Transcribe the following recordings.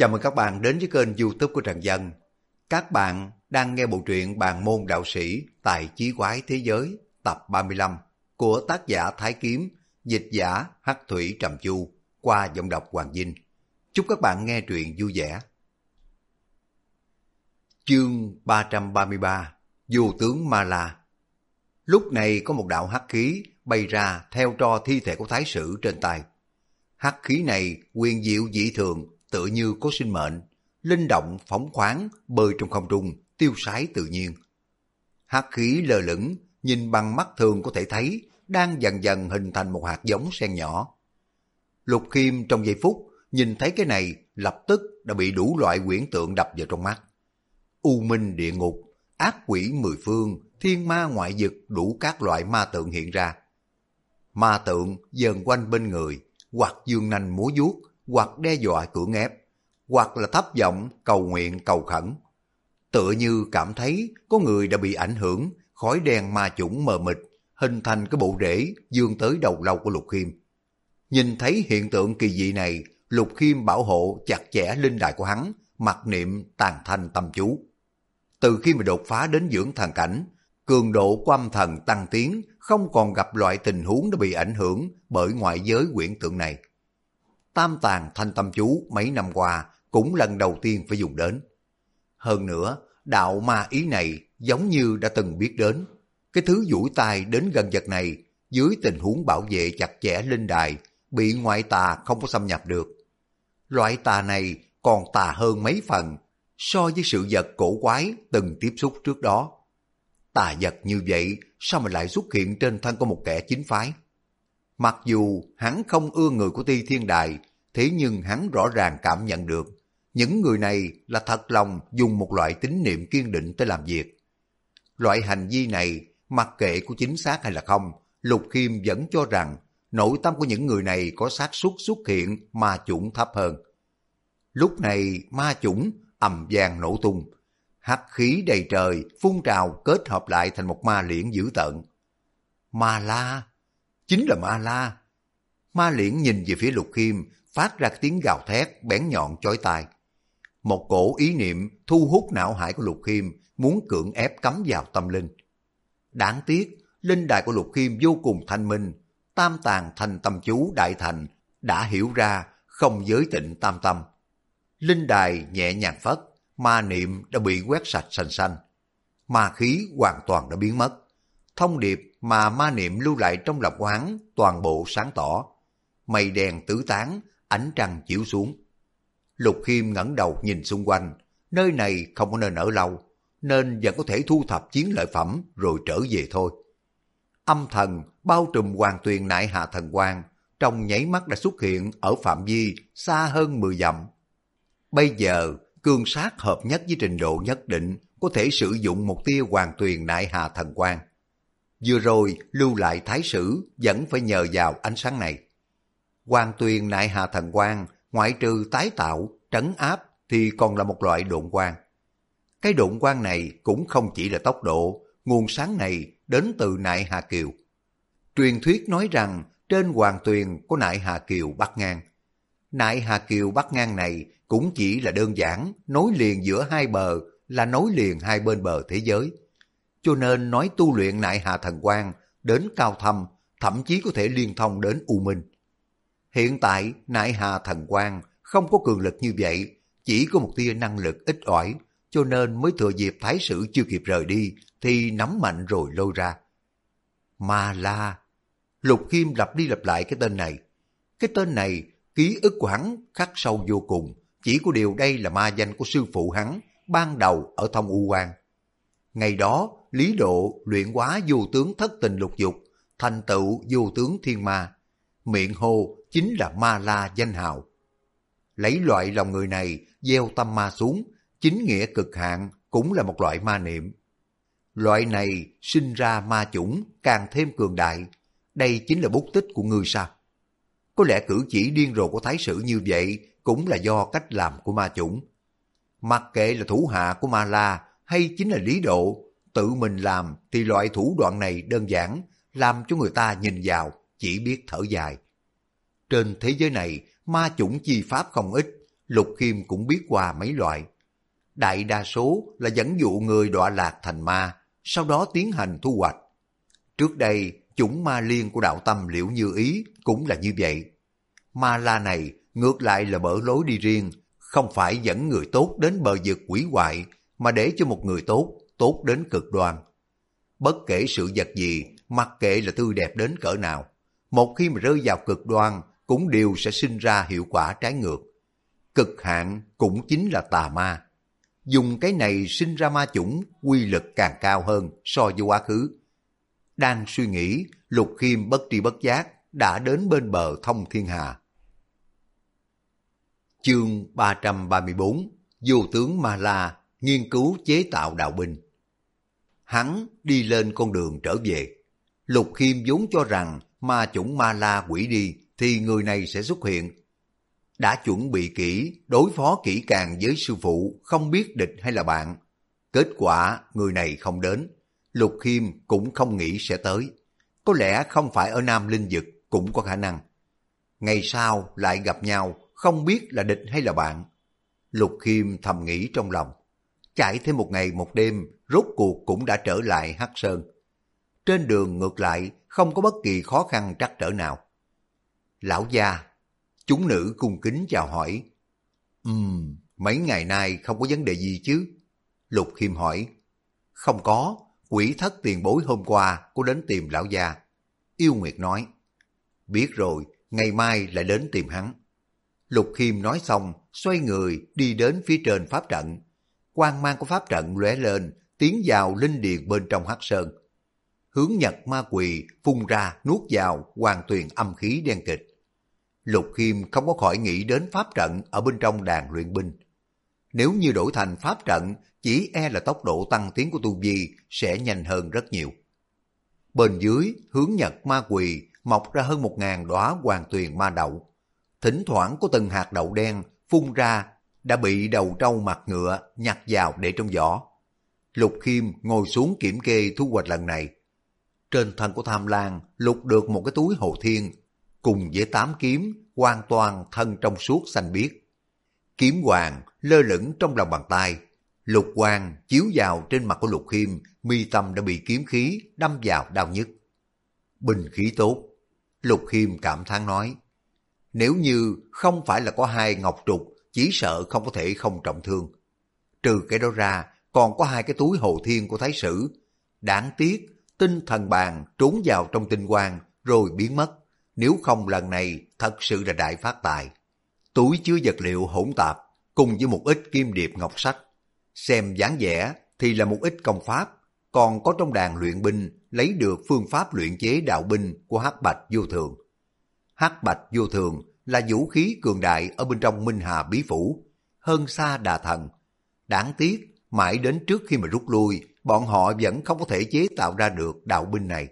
Chào mừng các bạn đến với kênh YouTube của Trần Dân. Các bạn đang nghe bộ truyện Bàn môn đạo sĩ Tài chí quái thế giới tập 35 của tác giả Thái Kiếm, dịch giả Hắc Thủy Trầm Chu qua giọng đọc Hoàng Vinh. Chúc các bạn nghe truyện vui vẻ. Chương 333 Vô tướng Ma La. Lúc này có một đạo hắc khí bay ra theo tro thi thể của thái sử trên tay. Hắc khí này huyền diệu dị thường, tựa như có sinh mệnh, linh động phóng khoáng, bơi trong không trung, tiêu sái tự nhiên. Hắc khí lơ lửng, nhìn bằng mắt thường có thể thấy, đang dần dần hình thành một hạt giống sen nhỏ. Lục Khiêm trong giây phút nhìn thấy cái này, lập tức đã bị đủ loại huyễn tượng đập vào trong mắt. U minh địa ngục, ác quỷ mười phương, thiên ma ngoại vực, đủ các loại ma tượng hiện ra. Ma tượng dần quanh bên người, hoặc dương nanh múa vuốt, hoặc đe dọa cưỡng ép, hoặc là thấp giọng cầu nguyện cầu khẩn. Tựa như cảm thấy có người đã bị ảnh hưởng, khói đen ma chủng mờ mịt, hình thành cái bộ rễ dương tới đầu lâu của Lục Khiêm. Nhìn thấy hiện tượng kỳ dị này, Lục Khiêm bảo hộ chặt chẽ linh đài của hắn, mặc niệm tàn thanh tâm chú. Từ khi mà đột phá đến dưỡng thần cảnh, cường độ của âm thần tăng tiến, không còn gặp loại tình huống đã bị ảnh hưởng bởi ngoại giới huyễn tượng này. Tam tàng thanh tâm chú mấy năm qua cũng lần đầu tiên phải dùng đến. Hơn nữa, đạo ma ý này giống như đã từng biết đến. Cái thứ duỗi tai đến gần vật này, dưới tình huống bảo vệ chặt chẽ linh đài, bị ngoại tà không có xâm nhập được. Loại tà này còn tà hơn mấy phần so với sự vật cổ quái từng tiếp xúc trước đó. Tà vật như vậy sao mà lại xuất hiện trên thân của một kẻ chính phái? Mặc dù hắn không ưa người của Ti Thiên Đài, thế nhưng hắn rõ ràng cảm nhận được những người này là thật lòng dùng một loại tín niệm kiên định tới làm việc. Loại hành vi này, mặc kệ có chính xác hay là không, Lục Khiêm vẫn cho rằng nội tâm của những người này có xác suất xuất hiện ma chủng thấp hơn. Lúc này ma chủng ầm vang nổ tung, hắc khí đầy trời phun trào kết hợp lại thành một ma liễn dữ tợn. Ma La, chính là Ma La. Ma liễn nhìn về phía Lục Khiêm, phát ra tiếng gào thét bén nhọn chói tai. Một cổ ý niệm thu hút não hải của Lục Khiêm, muốn cưỡng ép cắm vào tâm linh. Đáng tiếc, linh đài của Lục Khiêm vô cùng thanh minh, tam tàng thành tâm chú đại thành đã hiểu ra không giới tịnh tam tâm. Linh đài nhẹ nhàng phất, ma niệm đã bị quét sạch sành xanh. Ma khí hoàn toàn đã biến mất. Thông điệp mà ma niệm lưu lại trong lòng quán toàn bộ sáng tỏ. Mây đen tứ tán, ánh trăng chiếu xuống. Lục Khiêm ngẩng đầu nhìn xung quanh, nơi này không có nên ở lâu, nên vẫn có thể thu thập chiến lợi phẩm rồi trở về thôi. Âm thần bao trùm Hoàng Tuyền Nại Hà Thần Quang, trong nháy mắt đã xuất hiện ở phạm vi xa hơn 10 dặm. Bây giờ, cương sát hợp nhất với trình độ nhất định có thể sử dụng một tia Hoàng Tuyền Nại Hà Thần Quang. Vừa rồi lưu lại thái sử vẫn phải nhờ vào ánh sáng này. Hoàng Tuyền Nại Hà Thần Quang ngoại trừ tái tạo, trấn áp thì còn là một loại độn quang. Cái độn quang này cũng không chỉ là tốc độ, nguồn sáng này đến từ Nại Hà Kiều. Truyền thuyết nói rằng trên Hoàng Tuyền có Nại Hà Kiều bắc ngang. Nại Hà Kiều bắc ngang này cũng chỉ là đơn giản nối liền giữa hai bờ, là nối liền hai bên bờ thế giới. Cho nên nói tu luyện Nại Hà Thần Quang đến cao thâm, thậm chí có thể liên thông đến U Minh. Hiện tại Nại Hà Thần Quang không có cường lực như vậy, chỉ có một tia năng lực ít ỏi, cho nên mới thừa dịp thái sử chưa kịp rời đi thì nắm mạnh rồi lôi ra. Ma La. Lục Khiêm lặp đi lặp lại cái tên này. Cái tên này ký ức của hắn khắc sâu vô cùng, chỉ có điều đây là ma danh của sư phụ hắn ban đầu ở Thông U Quan. Ngày đó Lý Độ luyện hóa vô tướng thất tình lục dục, thành tựu vô tướng thiên ma, miệng hô chính là Ma La danh hào. Lấy loại lòng người này gieo tâm ma xuống, chính nghĩa cực hạn cũng là một loại ma niệm. Loại này sinh ra ma chủng càng thêm cường đại. Đây chính là bút tích của ngươi sao? Có lẽ cử chỉ điên rồ của thái sử như vậy cũng là do cách làm của ma chủng. Mặc kệ là thủ hạ của Ma La hay chính là Lý Độ, tự mình làm thì loại thủ đoạn này đơn giản, làm cho người ta nhìn vào chỉ biết thở dài. Trên thế giới này, ma chủng chi pháp không ít, Lục Khiêm cũng biết qua mấy loại. Đại đa số là dẫn dụ người đọa lạc thành ma, sau đó tiến hành thu hoạch. Trước đây, chủng ma liên của đạo tâm Liễu Như Ý cũng là như vậy. Ma la này ngược lại là mở lối đi riêng, không phải dẫn người tốt đến bờ vực quỷ hoại, mà để cho một người tốt, tốt đến cực đoan. Bất kể sự vật gì, mặc kệ là tươi đẹp đến cỡ nào, một khi mà rơi vào cực đoan, cũng đều sẽ sinh ra hiệu quả trái ngược. Cực hạn cũng chính là tà ma. Dùng cái này sinh ra ma chủng, quy lực càng cao hơn so với quá khứ. Đang suy nghĩ, Lục Khiêm bất tri bất giác đã đến bên bờ thông thiên hà. Chương 334: Vô tướng Ma La nghiên cứu chế tạo đạo binh. Hắn đi lên con đường trở về. Lục Khiêm vốn cho rằng ma chủng Ma La quỷ đi thì người này sẽ xuất hiện. Đã chuẩn bị kỹ, đối phó kỹ càng với sư phụ, không biết địch hay là bạn. Kết quả người này không đến. Lục Khiêm cũng không nghĩ sẽ tới. Có lẽ không phải ở Nam Linh Vực cũng có khả năng. Ngày sau lại gặp nhau, không biết là địch hay là bạn. Lục Khiêm thầm nghĩ trong lòng. Chạy thêm một ngày một đêm, rốt cuộc cũng đã trở lại Hắc Sơn. Trên đường ngược lại, không có bất kỳ khó khăn trắc trở nào. Lão gia, chúng nữ cung kính chào hỏi. Mấy ngày nay không có vấn đề gì chứ? Lục Khiêm hỏi. Không có, quỷ thất tiền bối hôm qua có đến tìm lão gia. Yêu Nguyệt nói. Biết rồi, ngày mai lại đến tìm hắn. Lục Khiêm nói xong, xoay người đi đến phía trên pháp trận. Quang mang của pháp trận lóe lên, tiến vào linh điền bên trong Hắc Sơn. Hướng Nhật Ma Quỳ phun ra nuốt vào hoàn tuyền âm khí đen kịch. Lục Khiêm không có khỏi nghĩ đến pháp trận ở bên trong đàn luyện binh. Nếu như đổi thành pháp trận, chỉ e là tốc độ tăng tiến của tu vi sẽ nhanh hơn rất nhiều. Bên dưới, hướng Nhật Ma Quỳ mọc ra hơn 1000 đóa hoàng tuyền ma đậu. Thỉnh thoảng có từng hạt đậu đen phun ra, đã bị đầu trâu mặt ngựa nhặt vào để trong giỏ. Lục Khiêm ngồi xuống kiểm kê thu hoạch lần này. Trên thân của Tham Lang lục được một cái túi hồ thiên, cùng với 8 kiếm, hoàn toàn thân trong suốt xanh biếc. Kiếm hoàng lơ lửng trong lòng bàn tay, lục quang chiếu vào trên mặt của Lục Khiêm, mi tâm đã bị kiếm khí đâm vào đau nhức. Binh khí tốt, Lục Khiêm cảm thán nói. Nếu như không phải là có 2 ngọc trục, chỉ sợ không có thể không trọng thương. Trừ cái đó ra, còn có 2 cái túi hồ thiên của Thái Sử. Đáng tiếc, tinh thần bàn trốn vào trong tinh quang rồi biến mất. Nếu không lần này thật sự là đại phát tài. Túi chứa vật liệu hỗn tạp cùng với một ít kim điệp ngọc sách. Xem dáng vẻ thì là một ít công pháp. Còn có trong đàn luyện binh lấy được phương pháp luyện chế đạo binh của Hắc Bạch Vô Thường. Hắc Bạch Vô Thường là vũ khí cường đại ở bên trong Minh Hà Bí Phủ, hơn xa Đà Thần. Đáng tiếc, mãi đến trước khi mà rút lui, bọn họ vẫn không có thể chế tạo ra được đạo binh này.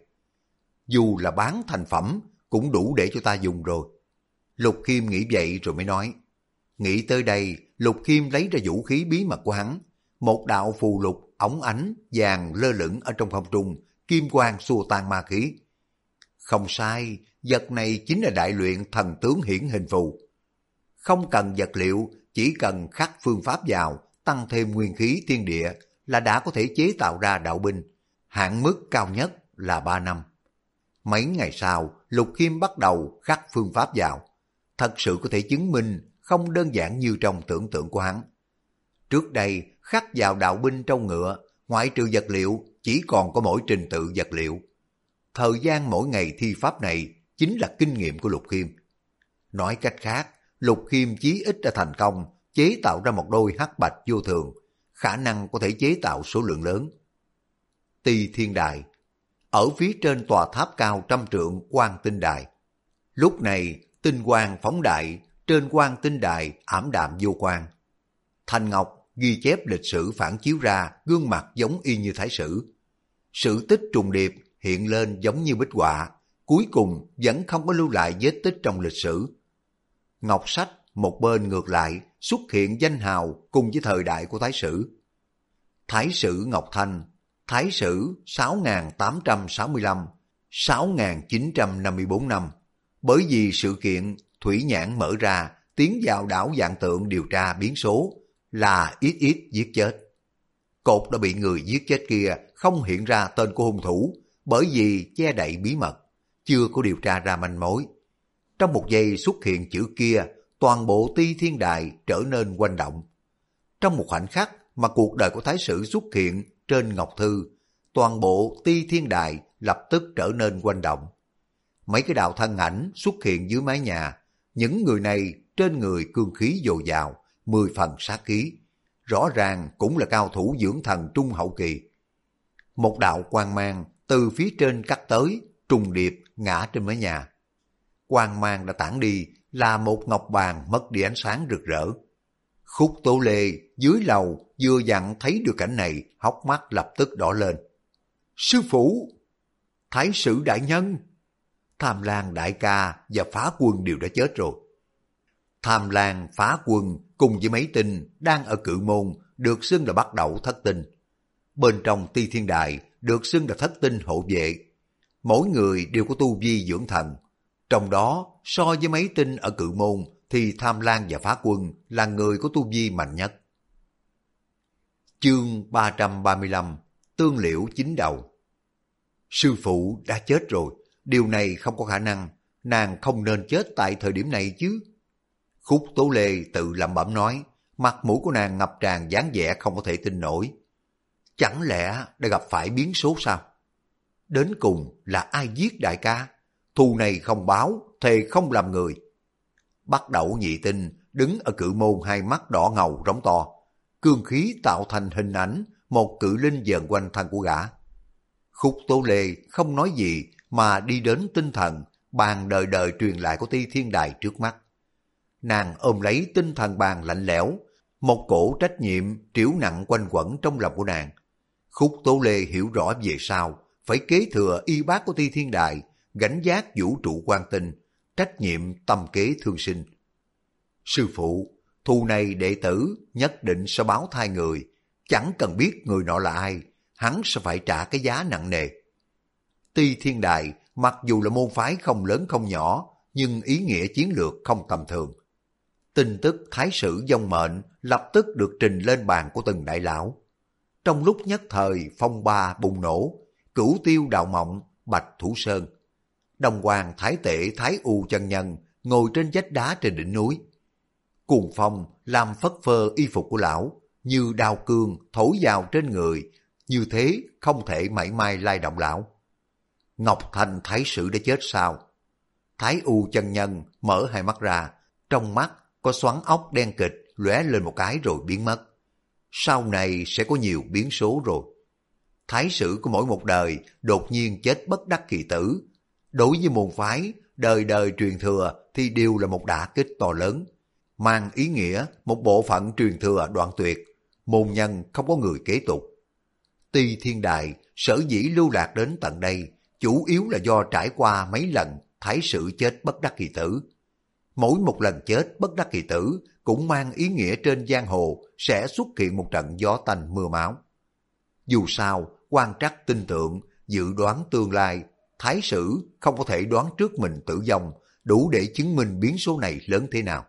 Dù là bán thành phẩm, cũng đủ để cho ta dùng rồi. Lục Khiêm nghĩ vậy rồi mới nói. Nghĩ tới đây, Lục Khiêm lấy ra vũ khí bí mật của hắn. Một đạo phù lục óng ánh vàng lơ lửng ở trong không trung, kim quang xua tan ma khí. Không sai, vật này chính là đại luyện thần tướng hiển hình phù. Không cần vật liệu, chỉ cần khắc phương pháp vào, tăng thêm nguyên khí thiên địa là đã có thể chế tạo ra đạo binh. Hạn mức cao nhất là 3 năm. Mấy ngày sau, Lục Khiêm bắt đầu khắc phương pháp vào. Thật sự có thể chứng minh không đơn giản như trong tưởng tượng của hắn. Trước đây, khắc vào đạo binh trong ngựa, ngoại trừ vật liệu, chỉ còn có mỗi trình tự vật liệu. Thời gian mỗi ngày thi pháp này chính là kinh nghiệm của Lục Khiêm. Nói cách khác, Lục Khiêm chí ít đã thành công chế tạo ra một đôi Hắc Bạch Vô Thường, khả năng có thể chế tạo số lượng lớn. Tỳ Thiên Đài, ở phía trên tòa tháp cao 100 trượng Quang Tinh Đài. Lúc này, tinh quang phóng đại, trên Quang Tinh Đài ảm đạm vô quang. Thanh ngọc ghi chép lịch sử phản chiếu ra gương mặt giống y như Thái Sử. Sự tích trùng điệp hiện lên giống như bích họa, cuối cùng vẫn không có lưu lại vết tích trong lịch sử. Ngọc sách một bên ngược lại xuất hiện danh hào cùng với thời đại của Thái Sử. Thái Sử Ngọc Thanh, Thái Sử 6865, 6954 năm. Bởi vì sự kiện Thủy Nhãn mở ra, tiến vào đảo Vạn Tượng điều tra biến số, là ít ít giết chết. Cột đã bị người giết chết kia không hiện ra tên của hung thủ, bởi vì che đậy bí mật, chưa có điều tra ra manh mối. Trong một giây xuất hiện chữ kia, toàn bộ Ti Thiên Đài trở nên quanh động. Trong một khoảnh khắc mà cuộc đời của Thái sử xuất hiện trên ngọc thư, toàn bộ Ti Thiên Đài lập tức trở nên quanh động. Mấy cái đạo thân ảnh xuất hiện dưới mái nhà, những người này trên người cương khí dồi dào, 10 phần sát khí, rõ ràng cũng là cao thủ dưỡng thần trung hậu kỳ. Một đạo quang mang từ phía trên cắt tới, trùng điệp ngã trên mái nhà. Quang mang đã tản đi, là một ngọc bàn mất đi ánh sáng rực rỡ. Khúc Tố Lê dưới lầu vừa dặn thấy được cảnh này, hốc mắt lập tức đỏ lên. Sư phụ! Thái sử đại nhân! Tham Lang đại ca và Phá Quân đều đã chết rồi. Tham Lang, Phá Quân cùng với mấy tinh đang ở Cự Môn được xưng là bắt đầu thất tinh. Bên trong Ti Thiên Đài được xưng là thất tinh hộ vệ. Mỗi người đều có tu vi dưỡng thần. Trong đó so với mấy tinh ở Cự Môn thì Tham Lang và Phá Quân là người có tu vi mạnh nhất. Chương 335 Tương Liễu Chín Đầu. Sư phụ đã chết rồi, điều này không có khả năng, nàng không nên chết tại thời điểm này chứ. Khúc Tố Lê tự lẩm bẩm nói, mặt mũi của nàng ngập tràn dáng vẻ không có thể tin nổi. Chẳng lẽ đã gặp phải biến số sao? Đến cùng là ai giết đại ca? Thù này không báo, thề không làm người. Bắt đầu nhị tinh đứng ở Cự Môn, hai mắt đỏ ngầu rống to, cương khí tạo thành hình ảnh một cự linh vờn quanh thân của gã. Khúc Tố Lê không nói gì mà đi đến tinh thần bàn đời đời truyền lại của Ti Thiên Đài trước mắt. Nàng ôm lấy tinh thần bàn lạnh lẽo, một cổ trách nhiệm triểu nặng quanh quẩn trong lòng của nàng. Khúc Tố Lê hiểu rõ về sau phải kế thừa y bác của Ti Thiên Đài, gánh vác vũ trụ quan tinh, trách nhiệm tâm kế thương sinh. Sư phụ, thù này đệ tử nhất định sẽ báo thay người, chẳng cần biết người nọ là ai, hắn sẽ phải trả cái giá nặng nề. Ti Thiên Đài mặc dù là môn phái không lớn không nhỏ, nhưng ý nghĩa chiến lược không tầm thường. Tin tức thái sử vong mệnh lập tức được trình lên bàn của từng đại lão. Trong lúc nhất thời phong ba bùng nổ, Cửu Tiêu Đạo Mộng, Bạch Thủ Sơn, Đồng Hoàng Thái Tể Thái U chân nhân ngồi trên vách đá trên đỉnh núi. Cuồng phong làm phất phơ y phục của lão, như đao cương thổi vào trên người, như thế không thể mảy may lay động lão. Ngọc Thành Thái sử đã chết sao? Thái U chân nhân mở hai mắt ra, trong mắt có xoắn ốc đen kịch lóe lên một cái rồi biến mất. Sau này sẽ có nhiều biến số rồi. Thái sử của mỗi một đời đột nhiên chết bất đắc kỳ tử. Đối với môn phái, đời đời truyền thừa thì đều là một đả kích to lớn, mang ý nghĩa một bộ phận truyền thừa đoạn tuyệt, môn nhân không có người kế tục. Ti Thiên Đài sở dĩ lưu lạc đến tận đây, chủ yếu là do trải qua mấy lần thái sử chết bất đắc kỳ tử. Mỗi một lần chết bất đắc kỳ tử cũng mang ý nghĩa trên giang hồ sẽ xuất hiện một trận gió tanh mưa máu. Dù sao, quan trắc tinh tượng, dự đoán tương lai, thái sử không có thể đoán trước mình tử vong, đủ để chứng minh biến số này lớn thế nào.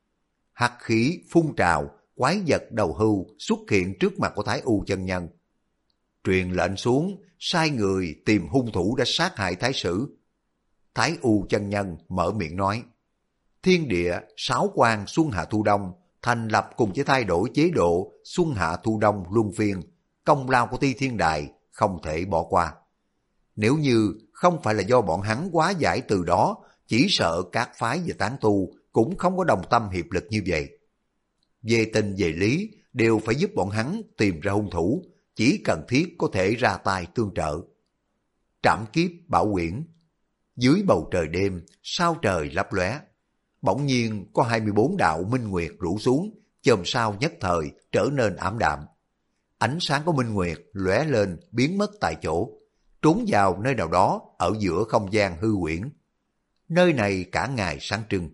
Hắc khí phun trào, quái vật đầu hưu xuất hiện trước mặt của Thái U chân nhân. Truyền lệnh xuống, sai người tìm hung thủ đã sát hại thái sử. Thái U chân nhân mở miệng nói, thiên địa, sáu quang xuân hạ thu đông, thành lập cùng với thay đổi chế độ xuân hạ thu đông luân phiên, công lao của Ti Thiên Đài không thể bỏ qua. Nếu như không phải là do bọn hắn quá giải từ đó, chỉ sợ các phái và tán tu cũng không có đồng tâm hiệp lực như vậy. Về tình về lý, đều phải giúp bọn hắn tìm ra hung thủ, chỉ cần thiết có thể ra tay tương trợ. Trảm kiếp bảo quyển. Dưới bầu trời đêm, sao trời lấp lóe, bỗng nhiên có 24 đạo minh nguyệt rủ xuống, chòm sao nhất thời trở nên ảm đạm. Ánh sáng của minh nguyệt lóe lên biến mất tại chỗ, trốn vào nơi nào đó ở giữa không gian hư huyễn. Nơi này cả ngày sáng trưng,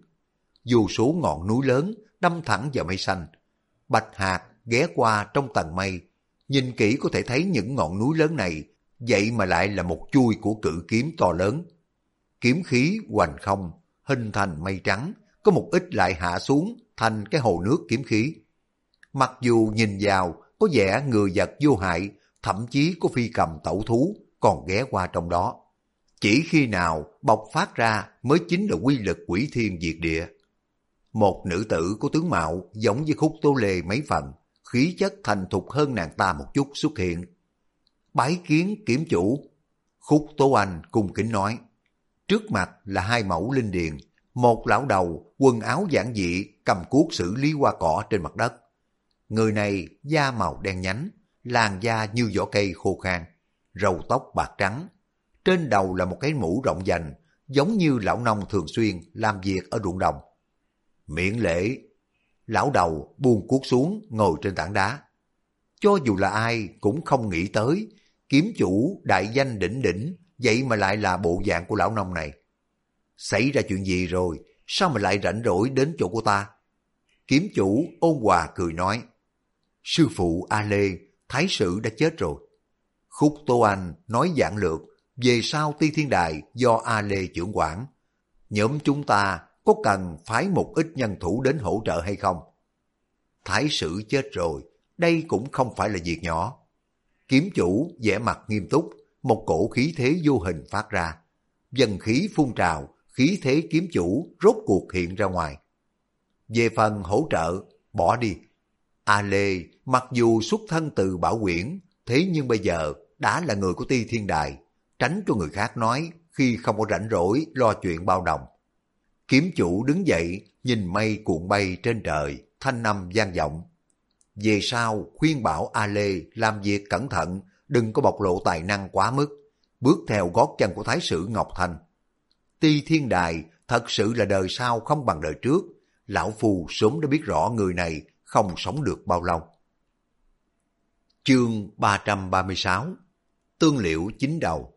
dù số ngọn núi lớn đâm thẳng vào mây xanh. Bạch Hạc ghé qua trong tầng mây, nhìn kỹ có thể thấy những ngọn núi lớn này, vậy mà lại là một chuôi của cự kiếm to lớn. Kiếm khí hoành không, hình thành mây trắng, có một ít lại hạ xuống thành cái hồ nước kiếm khí. Mặc dù nhìn vào có vẻ người vật vô hại, thậm chí có phi cầm tẩu thú còn ghé qua trong đó. Chỉ khi nào bộc phát ra mới chính là quy lực quỷ thiên diệt địa. Một nữ tử có tướng mạo giống với Khúc Tố Lê mấy phần, khí chất thành thục hơn nàng ta một chút xuất hiện. Bái kiến kiếm chủ. Khúc Tố Anh cung kính nói. Trước mặt là hai mẫu linh điền, một lão đầu quần áo giản dị cầm cuốc xử lý hoa cỏ trên mặt đất. Người này da màu đen nhánh, làn da như vỏ cây khô khan, râu tóc bạc trắng. Trên đầu là một cái mũ rộng vành, giống như lão nông thường xuyên làm việc ở ruộng đồng. Miễn lễ. Lão đầu buông cuốc xuống ngồi trên tảng đá. Cho dù là ai cũng không nghĩ tới, kiếm chủ đại danh đỉnh đỉnh, vậy mà lại là bộ dạng của lão nông này. Xảy ra chuyện gì rồi, sao mà lại rảnh rỗi đến chỗ của ta? Kiếm chủ ôn hòa cười nói. Sư phụ A Lê, thái sử đã chết rồi. Khúc Tố Anh nói giản lược, về sau Ti Thiên Đài do A Lê trưởng quản. Nhóm chúng ta có cần phái một ít nhân thủ đến hỗ trợ hay không? Thái sử chết rồi, đây cũng không phải là việc nhỏ. Kiếm chủ vẻ mặt nghiêm túc, một cổ khí thế vô hình phát ra. Dần khí phun trào, khí thế kiếm chủ rốt cuộc hiện ra ngoài. Về phần hỗ trợ, bỏ đi. A Lê mặc dù xuất thân từ Bảo Quyển, thế nhưng bây giờ đã là người của Ti Thiên Đài, tránh cho người khác nói khi không có rảnh rỗi lo chuyện bao đồng. Kiếm chủ đứng dậy, nhìn mây cuộn bay trên trời, thanh âm vang vọng. Về sau khuyên bảo A Lê làm việc cẩn thận, đừng có bộc lộ tài năng quá mức, bước theo gót chân của thái sử Ngọc Thanh. Ti Thiên Đài thật sự là đời sau không bằng đời trước, lão phu sớm đã biết rõ người này không sống được bao lâu. Chương 336. Tương liệu chín đầu.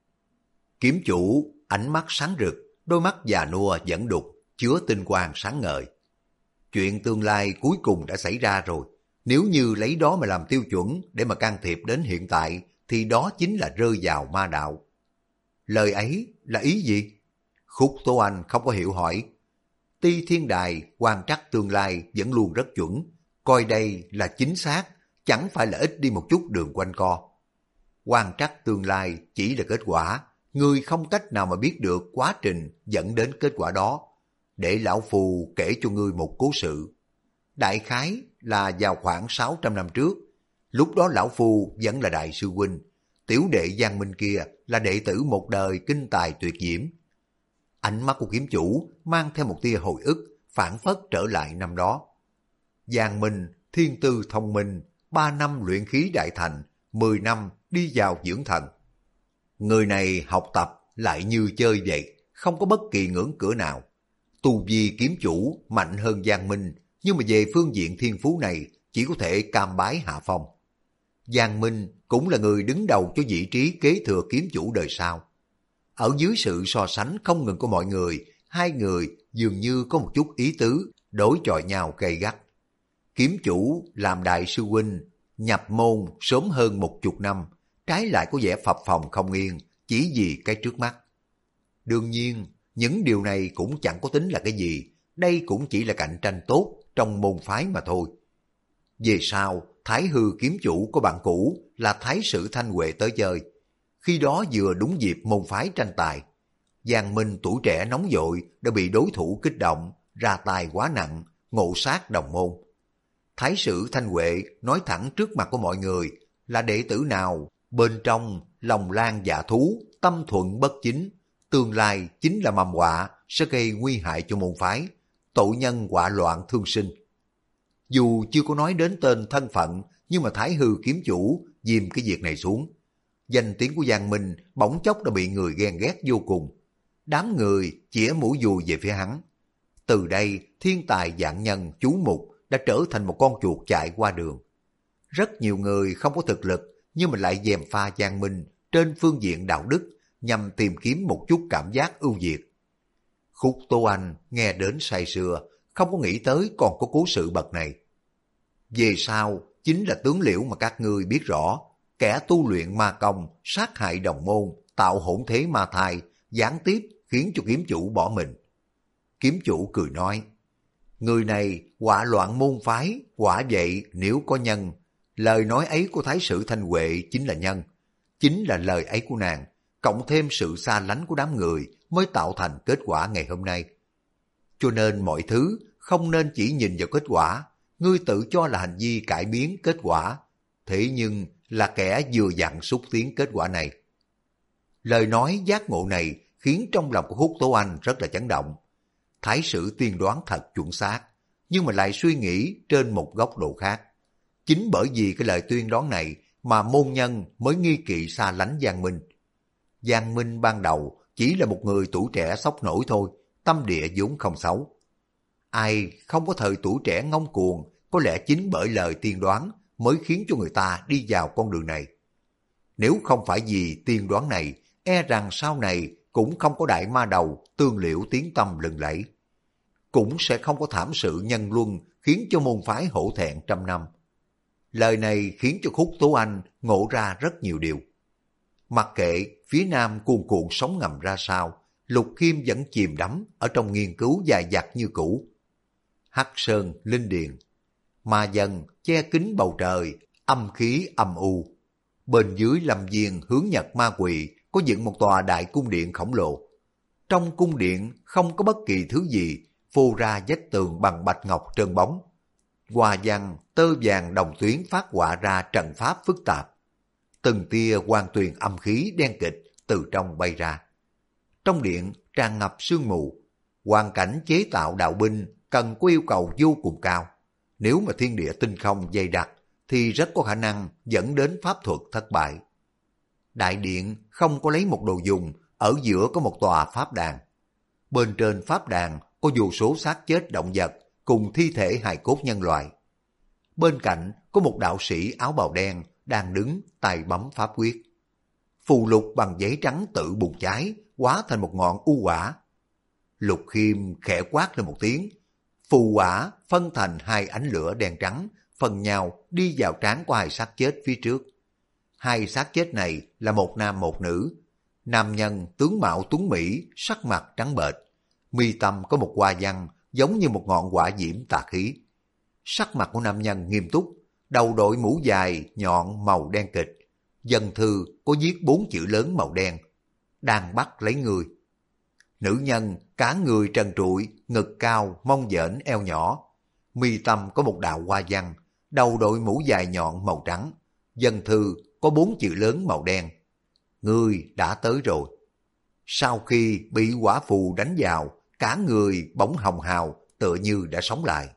Kiếm chủ ánh mắt sáng rực, đôi mắt già nua vẫn đục, chứa tinh quang sáng ngời. Chuyện tương lai cuối cùng đã xảy ra rồi, nếu như lấy đó mà làm tiêu chuẩn để mà can thiệp đến hiện tại, thì đó chính là rơi vào ma đạo. Lời ấy là ý gì? Khúc Tố Anh không có hiểu hỏi. Ti Thiên Đài quan trắc tương lai vẫn luôn rất chuẩn, coi đây là chính xác, chẳng phải là ít đi một chút đường quanh co. Quan trắc tương lai chỉ là kết quả, người không cách nào mà biết được quá trình dẫn đến kết quả đó. Để lão phù kể cho ngươi một cố sự. Đại khái là vào khoảng 600 năm trước, lúc đó lão phu vẫn là đại sư huynh, tiểu đệ Giang Minh kia là đệ tử một đời kinh tài tuyệt diễm. Ánh mắt của kiếm chủ mang theo một tia hồi ức, phản phất trở lại năm đó. Giang Minh thiên tư thông minh, 3 năm luyện khí đại thành, 10 năm đi vào dưỡng thần. Người này học tập lại như chơi vậy, không có bất kỳ ngưỡng cửa nào. Tu vi kiếm chủ mạnh hơn Giang Minh, nhưng mà về phương diện thiên phú này chỉ có thể cam bái hạ phong. Giang Minh cũng là người đứng đầu cho vị trí kế thừa kiếm chủ đời sau. Ở dưới sự so sánh không ngừng của mọi người, hai người dường như có một chút ý tứ, đối chọi nhau gay gắt. Kiếm chủ làm đại sư huynh, nhập môn sớm hơn 10 năm, trái lại có vẻ phập phồng không yên, chỉ vì cái trước mắt. Đương nhiên, những điều này cũng chẳng có tính là cái gì, đây cũng chỉ là cạnh tranh tốt trong môn phái mà thôi. Về sau, Thái Hư kiếm chủ của bạn cũ là Thái sử Thanh Huệ tới chơi. Khi đó vừa đúng dịp môn phái tranh tài. Giang Minh tuổi trẻ nóng vội đã bị đối thủ kích động, ra tay quá nặng, ngộ sát đồng môn. Thái sử Thanh Huệ nói thẳng trước mặt của mọi người là đệ tử nào bên trong lòng lan dạ thú, tâm thuận bất chính, tương lai chính là mầm họa sẽ gây nguy hại cho môn phái, tội nhân họa loạn thương sinh. Dù chưa có nói đến tên thân phận, nhưng mà Thái Hư kiếm chủ dìm cái việc này xuống. Danh tiếng của Giang Minh bỗng chốc đã bị người ghen ghét vô cùng. Đám người chĩa mũi dùi về phía hắn. Từ đây, thiên tài vạn nhân chú mục đã trở thành một con chuột chạy qua đường. Rất nhiều người không có thực lực, nhưng mà lại gièm pha Giang Minh trên phương diện đạo đức, nhằm tìm kiếm một chút cảm giác ưu việt. Khúc Tố Anh nghe đến say sưa, không có nghĩ tới còn có cố sự bậc này. Về sau, chính là tướng liễu mà các ngươi biết rõ, kẻ tu luyện ma công, sát hại đồng môn, tạo hỗn thế ma thai, gián tiếp khiến cho kiếm chủ bỏ mình. kiếm chủ cười nói, người này quả loạn môn phái, quả vậy nếu có nhân. Lời nói ấy của Thái sử Thanh Huệ chính là nhân, chính là lời ấy của nàng, cộng thêm sự xa lánh của đám người mới tạo thành kết quả ngày hôm nay. Cho nên mọi thứ không nên chỉ nhìn vào kết quả, ngươi tự cho là hành vi cải biến kết quả, thế nhưng là kẻ vừa dặn xúc tiến kết quả này. Lời nói giác ngộ này khiến trong lòng của Húc Tố Anh rất là chấn động. Thái sử tiên đoán thật chuẩn xác, nhưng mà lại suy nghĩ trên một góc độ khác. Chính bởi vì cái lời tuyên đoán này mà môn nhân mới nghi kỵ xa lánh Giang Minh. Giang Minh ban đầu chỉ là một người tuổi trẻ sốc nổi thôi, tâm địa vốn không xấu. Ai không có thời tuổi trẻ ngông cuồng, có lẽ chính bởi lời tiên đoán mới khiến cho người ta đi vào con đường này. Nếu không phải vì tiên đoán này, e rằng sau này cũng không có đại ma đầu tương liễu tiếng tăm lừng lẫy. Cũng sẽ không có thảm sự nhân luân khiến cho môn phái hổ thẹn trăm năm. Lời này khiến cho Khúc Tố Anh ngộ ra rất nhiều điều. Mặc kệ phía nam cuồn cuộn sóng ngầm ra sao, Lục Khiêm vẫn chìm đắm ở trong nghiên cứu dài dặt như cũ. Hắc Sơn, Linh Điền, ma dần che kín bầu trời, âm khí âm u. Bên dưới Lâm Viên hướng Nhật Ma Quỳ có dựng một tòa đại cung điện khổng lồ. Trong cung điện không có bất kỳ thứ gì, phô ra vách tường bằng bạch ngọc trơn bóng. Hoa văn tơ vàng đồng tuyến phát họa ra trận pháp phức tạp. Từng tia quang tuyền âm khí đen kịch từ trong bay ra. Trong điện tràn ngập sương mù, hoàn cảnh chế tạo đạo binh cần có yêu cầu vô cùng cao. Nếu mà thiên địa tinh không dày đặc thì rất có khả năng dẫn đến pháp thuật thất bại. Đại điện không có lấy một đồ dùng, ở giữa có một tòa pháp đàn. Bên trên pháp đàn có vô số xác chết động vật cùng thi thể hài cốt nhân loại. Bên cạnh có một đạo sĩ áo bào đen đang đứng tay bấm pháp quyết. Phù lục bằng giấy trắng tự bùng cháy, hóa thành một ngọn u hỏa. Lục Khiêm khẽ quát lên một tiếng, phù hỏa phân thành hai ánh lửa đen trắng, phần nhau đi vào trán của hai xác chết phía trước. Hai xác chết này là một nam một nữ. Nam nhân tướng mạo tuấn mỹ, sắc mặt trắng bệch, mi tâm có một hoa văn giống như một ngọn hỏa diễm tà khí. Sắc mặt của nam nhân nghiêm túc, đầu đội mũ dài nhọn màu đen kịch. Dân thư có viết 4 chữ lớn màu đen, đang bắt lấy người. Nữ nhân cả người trần trụi, ngực cao, mông dễn, eo nhỏ. Mi tâm có một đạo hoa văn, đầu đội mũ dài nhọn màu trắng. Dân thư có 4 chữ lớn màu đen. Ngươi đã tới rồi. Sau khi bị hỏa phù đánh vào, cả người bỗng hồng hào, tựa như đã sống lại.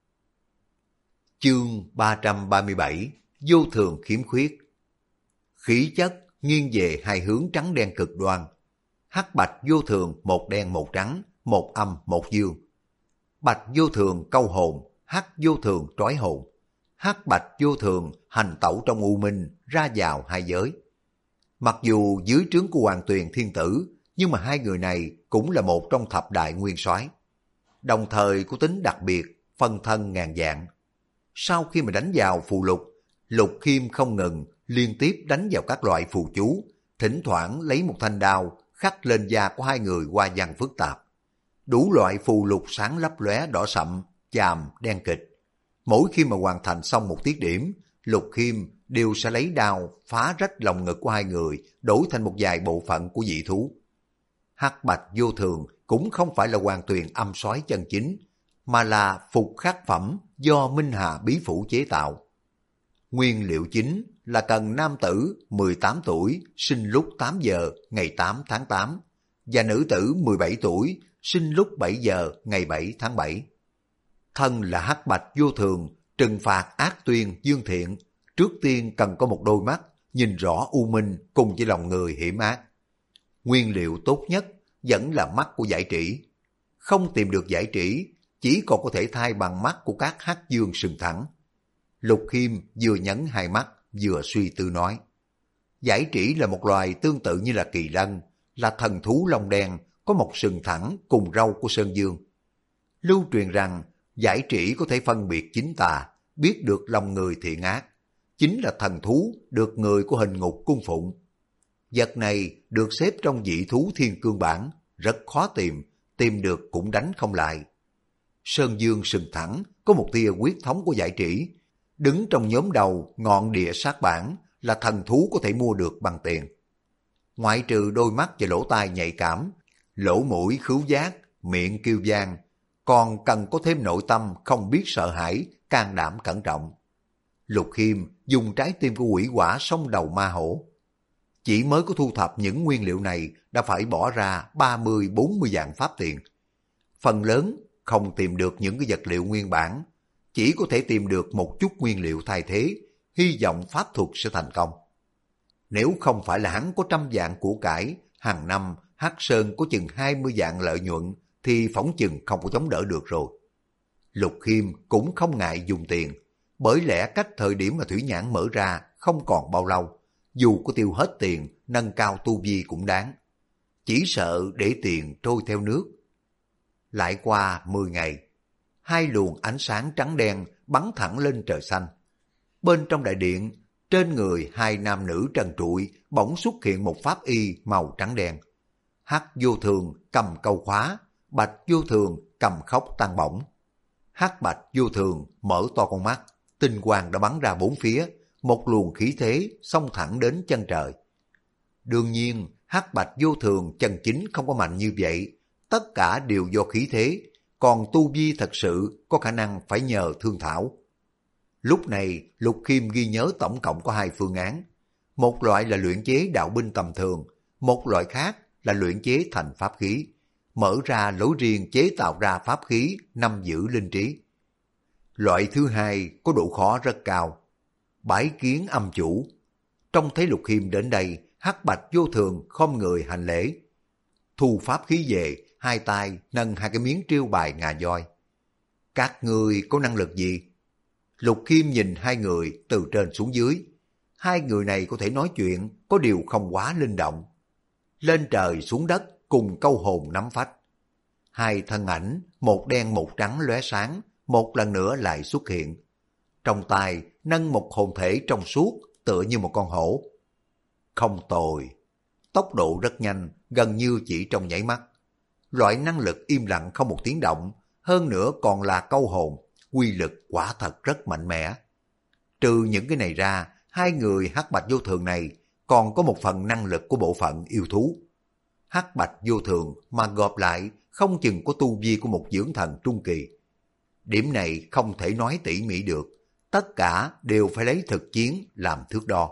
Chương 337, vô thường khiếm khuyết. Khí chất nghiêng về hai hướng trắng đen cực đoan. Hắc bạch vô thường, một đen một trắng, một âm một dương. Bạch vô thường câu hồn, hắc vô thường trói hồn. Hắc bạch vô thường hành tẩu trong u minh, ra vào hai giới. Mặc dù dưới trướng của Hoàng Tuyền Thiên Tử, nhưng mà hai người này cũng là một trong thập đại nguyên soái, đồng thời có tính đặc biệt, phân thân ngàn dạng. Sau khi mà đánh vào phù lục, Lục Khiêm không ngừng liên tiếp đánh vào các loại phù chú, thỉnh thoảng lấy một thanh đao khắc lên da của hai người hoa văn phức tạp. Đủ loại phù lục sáng lấp lóe đỏ sậm, chàm, đen kịch. Mỗi khi mà hoàn thành xong một tiết điểm, Lục Khiêm đều sẽ lấy đao phá rách lồng ngực của hai người, đổi thành một vài bộ phận của dị thú. Hắc bạch vô thường cũng không phải là Hoàng Tuyền âm soái chân chính, mà là phục khắc phẩm do Minh Hà Bí Phủ chế tạo. Nguyên liệu chính là cần nam tử 18 tuổi, sinh lúc 8 giờ ngày 8 tháng 8, và nữ tử 17 tuổi, sinh lúc 7 giờ ngày 7 tháng 7. Thân là hắc bạch vô thường, trừng phạt ác tuyên dương thiện, trước tiên cần có một đôi mắt, nhìn rõ u minh cùng với lòng người hiểm ác. Nguyên liệu tốt nhất vẫn là mắt của giải trĩ. Không tìm được giải trĩ, chỉ còn có thể thay bằng mắt của các hắc dương sừng thẳng. Lục Khiêm vừa nhấn hai mắt, vừa suy tư nói. Giải trĩ là một loài tương tự như là kỳ lân, là thần thú lông đen, có một sừng thẳng cùng râu của Sơn Dương. Lưu truyền rằng giải trĩ có thể phân biệt chính tà, biết được lòng người thiện ác, chính là thần thú được người của hình ngục cung phụng. Vật này được xếp trong dị thú thiên cương bản, rất khó tìm, tìm được cũng đánh không lại. Sơn Dương sừng thẳng, có một tia quyết thống của giải trĩ. Đứng trong nhóm đầu ngọn địa sát bản là thần thú có thể mua được bằng tiền. Ngoại trừ đôi mắt và lỗ tai nhạy cảm, lỗ mũi khứu giác, miệng kêu vang, còn cần có thêm nội tâm không biết sợ hãi, can đảm cẩn trọng. Lục Khiêm dùng trái tim của quỷ quả sông đầu ma hổ. Chỉ mới có thu thập những nguyên liệu này đã phải bỏ ra 30-40 vạn pháp tiền. Phần lớn không tìm được những cái vật liệu nguyên bản, chỉ có thể tìm được một chút nguyên liệu thay thế, hy vọng pháp thuật sẽ thành công. Nếu không phải là hắn có 100 vạn của cải, hàng năm Hắc Sơn có chừng 20 vạn lợi nhuận, thì phỏng chừng không có chống đỡ được rồi. Lục Khiêm cũng không ngại dùng tiền, bởi lẽ cách thời điểm mà thủy nhãn mở ra không còn bao lâu, dù có tiêu hết tiền, nâng cao tu vi cũng đáng. Chỉ sợ để tiền trôi theo nước. Lại qua 10 ngày, hai luồng ánh sáng trắng đen bắn thẳng lên trời xanh. Bên trong đại điện, trên người hai nam nữ trần trụi bỗng xuất hiện một pháp y màu trắng đen. Hắc Vô Thường cầm câu khóa, Bạch Vô Thường cầm khóc tăng bổng. Hắc Bạch Vô Thường mở to con mắt, tinh quang đã bắn ra bốn phía, một luồng khí thế xông thẳng đến chân trời. Đương nhiên, Hắc Bạch Vô Thường chân chính không có mạnh như vậy, tất cả đều do khí thế, còn tu vi thật sự có khả năng phải nhờ thương thảo. Lúc này, Lục Khiêm ghi nhớ tổng cộng có hai phương án. Một loại là luyện chế đạo binh tầm thường, một loại khác là luyện chế thành pháp khí, mở ra lối riêng chế tạo ra pháp khí nắm giữ linh trí. Loại thứ hai có độ khó rất cao. Bái kiến âm chủ. Trông thấy Lục Khiêm đến đây, Hắc Bạch Vô Thường khom người hành lễ. Thu pháp khí về, hai tay nâng hai cái miếng triêu bài ngà voi. Các người có năng lực gì? Lục Khiêm nhìn hai người từ trên xuống dưới. Hai người này có thể nói chuyện, có điều không quá linh động. Lên trời xuống đất cùng câu hồn nắm phách. Hai thân ảnh, một đen một trắng lóe sáng, một lần nữa lại xuất hiện. Trong tay nâng một hồn thể trong suốt, tựa như một con hổ. Không tồi. Tốc độ rất nhanh, gần như chỉ trong nháy mắt. Loại năng lực im lặng không một tiếng động, hơn nữa còn là câu hồn, quy lực quả thật rất mạnh mẽ. Trừ những cái này ra, hai người Hắc Bạch Vô Thường này còn có một phần năng lực của bộ phận yêu thú. Hắc Bạch Vô Thường mà gộp lại không chừng có tu vi của một dưỡng thần trung kỳ. Điểm này không thể nói tỉ mỉ được, tất cả đều phải lấy thực chiến làm thước đo.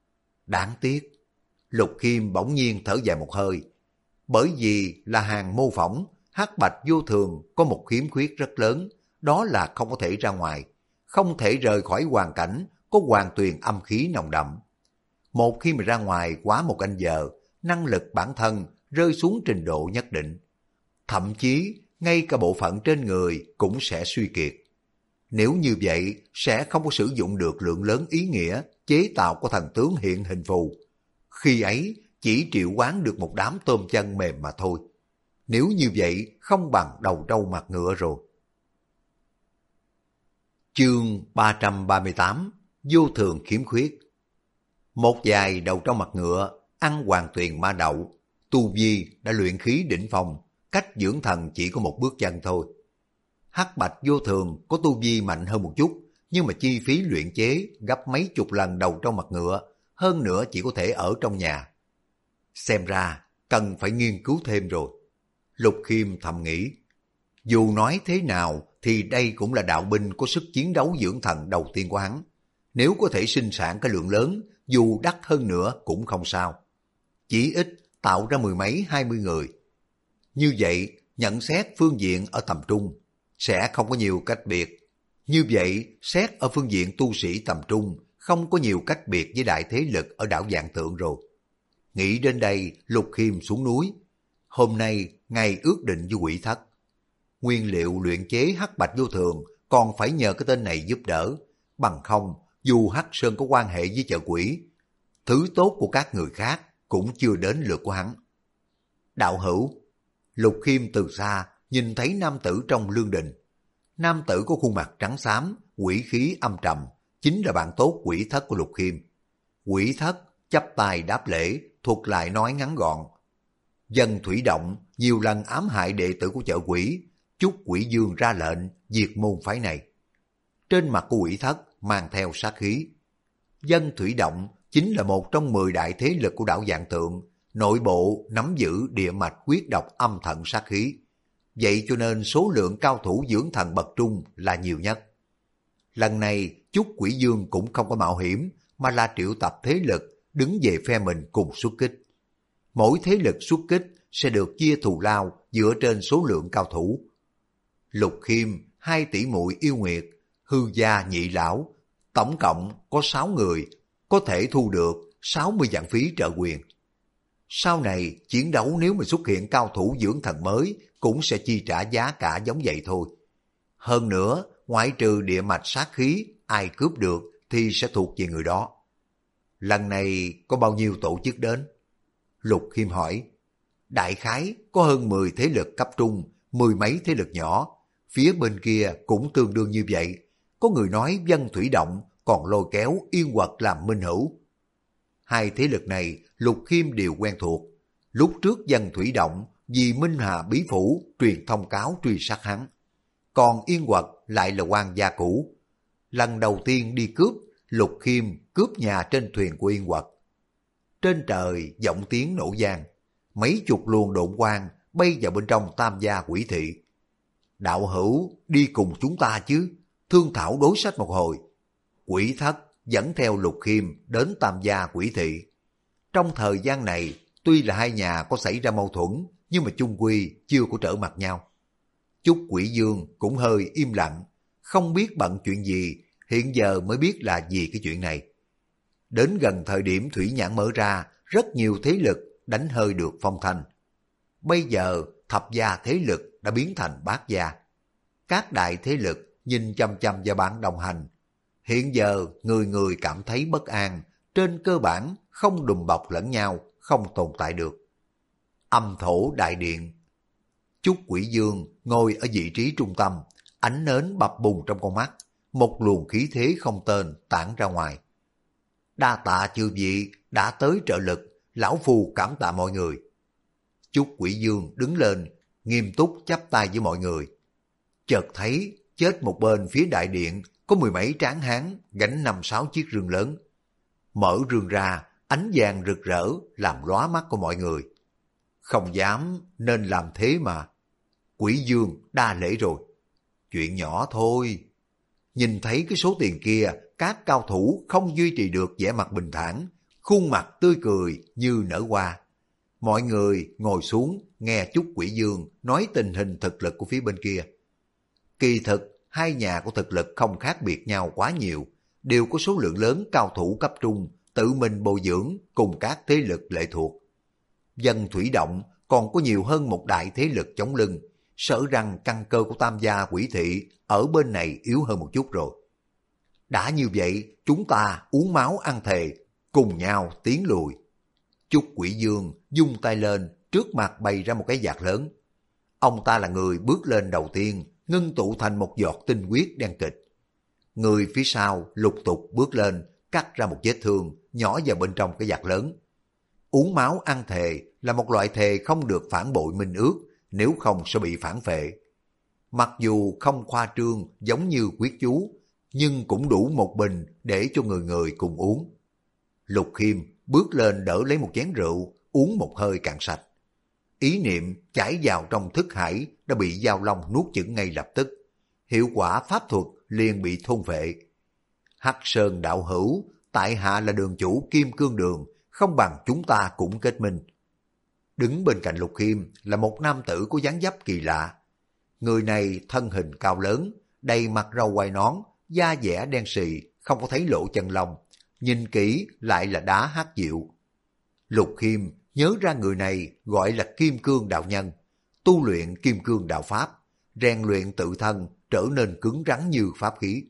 Đáng tiếc, Lục Khiêm bỗng nhiên thở dài một hơi. Bởi vì là hàng mô phỏng, Hắc Bạch Vô Thường có một khiếm khuyết rất lớn, đó là không có thể ra ngoài, không thể rời khỏi hoàn cảnh có hoàn tuyền âm khí nồng đậm. Một khi mà ra ngoài quá một canh giờ, năng lực bản thân rơi xuống trình độ nhất định. Thậm chí, ngay cả bộ phận trên người cũng sẽ suy kiệt. Nếu như vậy, sẽ không có sử dụng được lượng lớn ý nghĩa chế tạo của thần tướng hiện hình phù. Khi ấy, chỉ triệu hoán được một đám tôm chân mềm mà thôi. Nếu như vậy, không bằng đầu trâu mặt ngựa rồi. Chương 338 Vô Thường khiếm khuyết. Một vài đầu trâu mặt ngựa, ăn hoàn tuyền ma đậu, tu vi đã luyện khí đỉnh phong, cách dưỡng thần chỉ có một bước chân thôi. Hắc Bạch Vô Thường có tu vi mạnh hơn một chút, nhưng mà chi phí luyện chế gấp mấy chục lần đầu trâu mặt ngựa, hơn nữa chỉ có thể ở trong nhà. Xem ra, cần phải nghiên cứu thêm rồi. Lục Khiêm thầm nghĩ, dù nói thế nào thì đây cũng là đạo binh có sức chiến đấu dưỡng thần đầu tiên của hắn. Nếu có thể sinh sản cái lượng lớn, dù đắt hơn nữa cũng không sao. Chỉ ít tạo ra mười mấy 20 người. Như vậy, nhận xét phương diện ở tầm trung, sẽ không có nhiều cách biệt. Như vậy, xét ở phương diện tu sĩ tầm trung, không có nhiều cách biệt với đại thế lực ở đảo Vạn Tượng rồi. Nghĩ đến đây, Lục Khiêm xuống núi. Hôm nay, ngày ước định với Quỷ Thất. Nguyên liệu luyện chế Hắc Bạch Vô Thường còn phải nhờ cái tên này giúp đỡ. Bằng không, dù Hắc Sơn có quan hệ với chợ quỷ, thứ tốt của các người khác cũng chưa đến lượt của hắn. Đạo hữu, Lục Khiêm từ xa nhìn thấy nam tử trong lương đình. Nam tử có khuôn mặt trắng xám, quỷ khí âm trầm, chính là bạn tốt Quỷ Thất của Lục Khiêm. Quỷ Thất chắp tay đáp lễ, thuật lại nói ngắn gọn. Dân thủy động, nhiều lần ám hại đệ tử của chợ quỷ, Chúc Quỷ Dương ra lệnh diệt môn phái này. Trên mặt của quỷ thất mang theo sát khí. Dân Thủy Động chính là một trong 10 đại thế lực của đảo Vạn Tượng, nội bộ nắm giữ địa mạch quyết độc âm thận sát khí. Vậy cho nên số lượng cao thủ dưỡng thần bậc trung là nhiều nhất. Lần này Chúc Quỷ Dương cũng không có mạo hiểm, mà là triệu tập thế lực đứng về phe mình cùng xuất kích. Mỗi thế lực xuất kích sẽ được chia thù lao dựa trên số lượng cao thủ. Lục Khiêm, 2 tỷ muội yêu nguyệt, Hư Gia Nhị Lão, tổng cộng có 6 người, có thể thu được 60 vạn phí trợ quyền. Sau này, chiến đấu nếu mà xuất hiện cao thủ dưỡng thần mới, cũng sẽ chi trả giá cả giống vậy thôi. Hơn nữa, ngoại trừ địa mạch sát khí, ai cướp được thì sẽ thuộc về người đó. Lần này có bao nhiêu tổ chức đến? Lục Khiêm hỏi. Đại khái có hơn 10 thế lực cấp trung, 10 mấy thế lực nhỏ. Phía bên kia cũng tương đương như vậy. Có người nói Dân Thủy Động còn lôi kéo Yên Quật làm minh hữu. 2 thế lực này Lục Khiêm đều quen thuộc. Lúc trước Dân Thủy Động vì Minh Hà Bí Phủ truyền thông cáo truy sát hắn. Còn Yên Quật lại là quan gia cũ. Lần đầu tiên đi cướp, Lục Khiêm cướp nhà trên thuyền của Yên Quật. Trên trời giọng tiếng nổ vang, mấy chục luồng độn quang bay vào bên trong Tam gia quỷ thị. Đạo hữu đi cùng chúng ta chứ, thương thảo đối sách một hồi. Quỷ thất dẫn theo Lục Khiêm đến Tam gia quỷ thị. Trong thời gian này, tuy là hai nhà có xảy ra mâu thuẫn, nhưng mà chung quy chưa có trở mặt nhau. Chúc Quỷ Dương cũng hơi im lặng, không biết bận chuyện gì, hiện giờ mới biết là gì cái chuyện này. Đến gần thời điểm thủy nhãn mở ra, rất nhiều thế lực đánh hơi được phong thanh. Bây giờ thập gia thế lực đã biến thành bát gia. Các đại thế lực nhìn chăm chăm vào bạn đồng hành. Hiện giờ người người cảm thấy bất an, trên cơ bản không đùm bọc lẫn nhau, không tồn tại được. Âm thổ đại điện. Chúc Quỷ Dương ngồi ở vị trí trung tâm, ánh nến bập bùng trong con mắt, một luồng khí thế không tên tản ra ngoài. Đa tạ chư vị đã tới trợ lực, lão phu cảm tạ mọi người. Chúc Quỷ Dương đứng lên, nghiêm túc chắp tay với mọi người. Chợt thấy chết một bên phía đại điện có 10 mấy tráng hán gánh 5-6 chiếc rương lớn. Mở rương ra, ánh vàng rực rỡ làm lóa mắt của mọi người. Không dám nên làm thế mà. Quỷ Dương đa lễ rồi. Chuyện nhỏ thôi. Nhìn thấy cái số tiền kia, các cao thủ không duy trì được vẻ mặt bình thản, khuôn mặt tươi cười như nở hoa. Mọi người ngồi xuống nghe Chúc Quỷ Dương nói tình hình thực lực của phía bên kia. Kỳ thực, hai nhà của thực lực không khác biệt nhau quá nhiều, đều có số lượng lớn cao thủ cấp trung, tự mình bồi dưỡng cùng các thế lực lệ thuộc. Dân Thủy Động còn có nhiều hơn một đại thế lực chống lưng, sợ rằng căn cơ của Tam gia quỷ thị ở bên này yếu hơn một chút rồi. Đã như vậy, chúng ta uống máu ăn thề, cùng nhau tiến lùi. Chúc Quỷ Dương dung tay lên, trước mặt bày ra một cái vạt lớn. Ông ta là người bước lên đầu tiên, ngưng tụ thành một giọt tinh huyết đen kịch. Người phía sau lục tục bước lên, cắt ra một vết thương, nhỏ vào bên trong cái vạt lớn. Uống máu ăn thề là một loại thề không được phản bội minh ước, nếu không sẽ bị phản phệ. Mặc dù không khoa trương giống như quyết chú, nhưng cũng đủ một bình để cho người người cùng uống. Lục Khiêm bước lên đỡ lấy một chén rượu, uống một hơi cạn sạch. Ý niệm chảy vào trong thức hải đã bị Giao Long nuốt chửng ngay lập tức. Hiệu quả pháp thuật liền bị thôn phệ. Hắc Sơn đạo hữu, tại hạ là đường chủ Kim Cương Đường, không bằng chúng ta cũng kết minh. Đứng bên cạnh Lục Khiêm là một nam tử có dáng dấp kỳ lạ. Người này thân hình cao lớn, đầy mặt râu quai nón, da dẻ đen sì, không có thấy lỗ chân lông, nhìn kỹ lại là đá hắc diệu. Lục Khiêm nhớ ra người này gọi là Kim Cương đạo nhân, tu luyện Kim Cương đạo pháp, rèn luyện tự thân trở nên cứng rắn như pháp khí.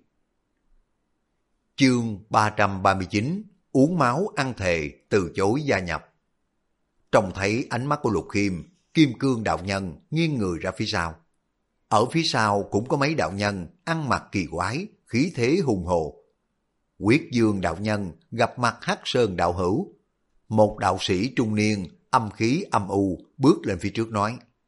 Chương 339: Uống máu ăn thề, từ chối gia nhập. Trông thấy ánh mắt của Lục Khiêm, Kim Cương đạo nhân nghiêng người ra phía sau. Ở phía sau cũng có mấy đạo nhân ăn mặc kỳ quái, khí thế hùng hồ. Quyết Dương đạo nhân gặp mặt Hắc Sơn đạo hữu. Một đạo sĩ trung niên, âm khí âm u bước lên phía trước nói: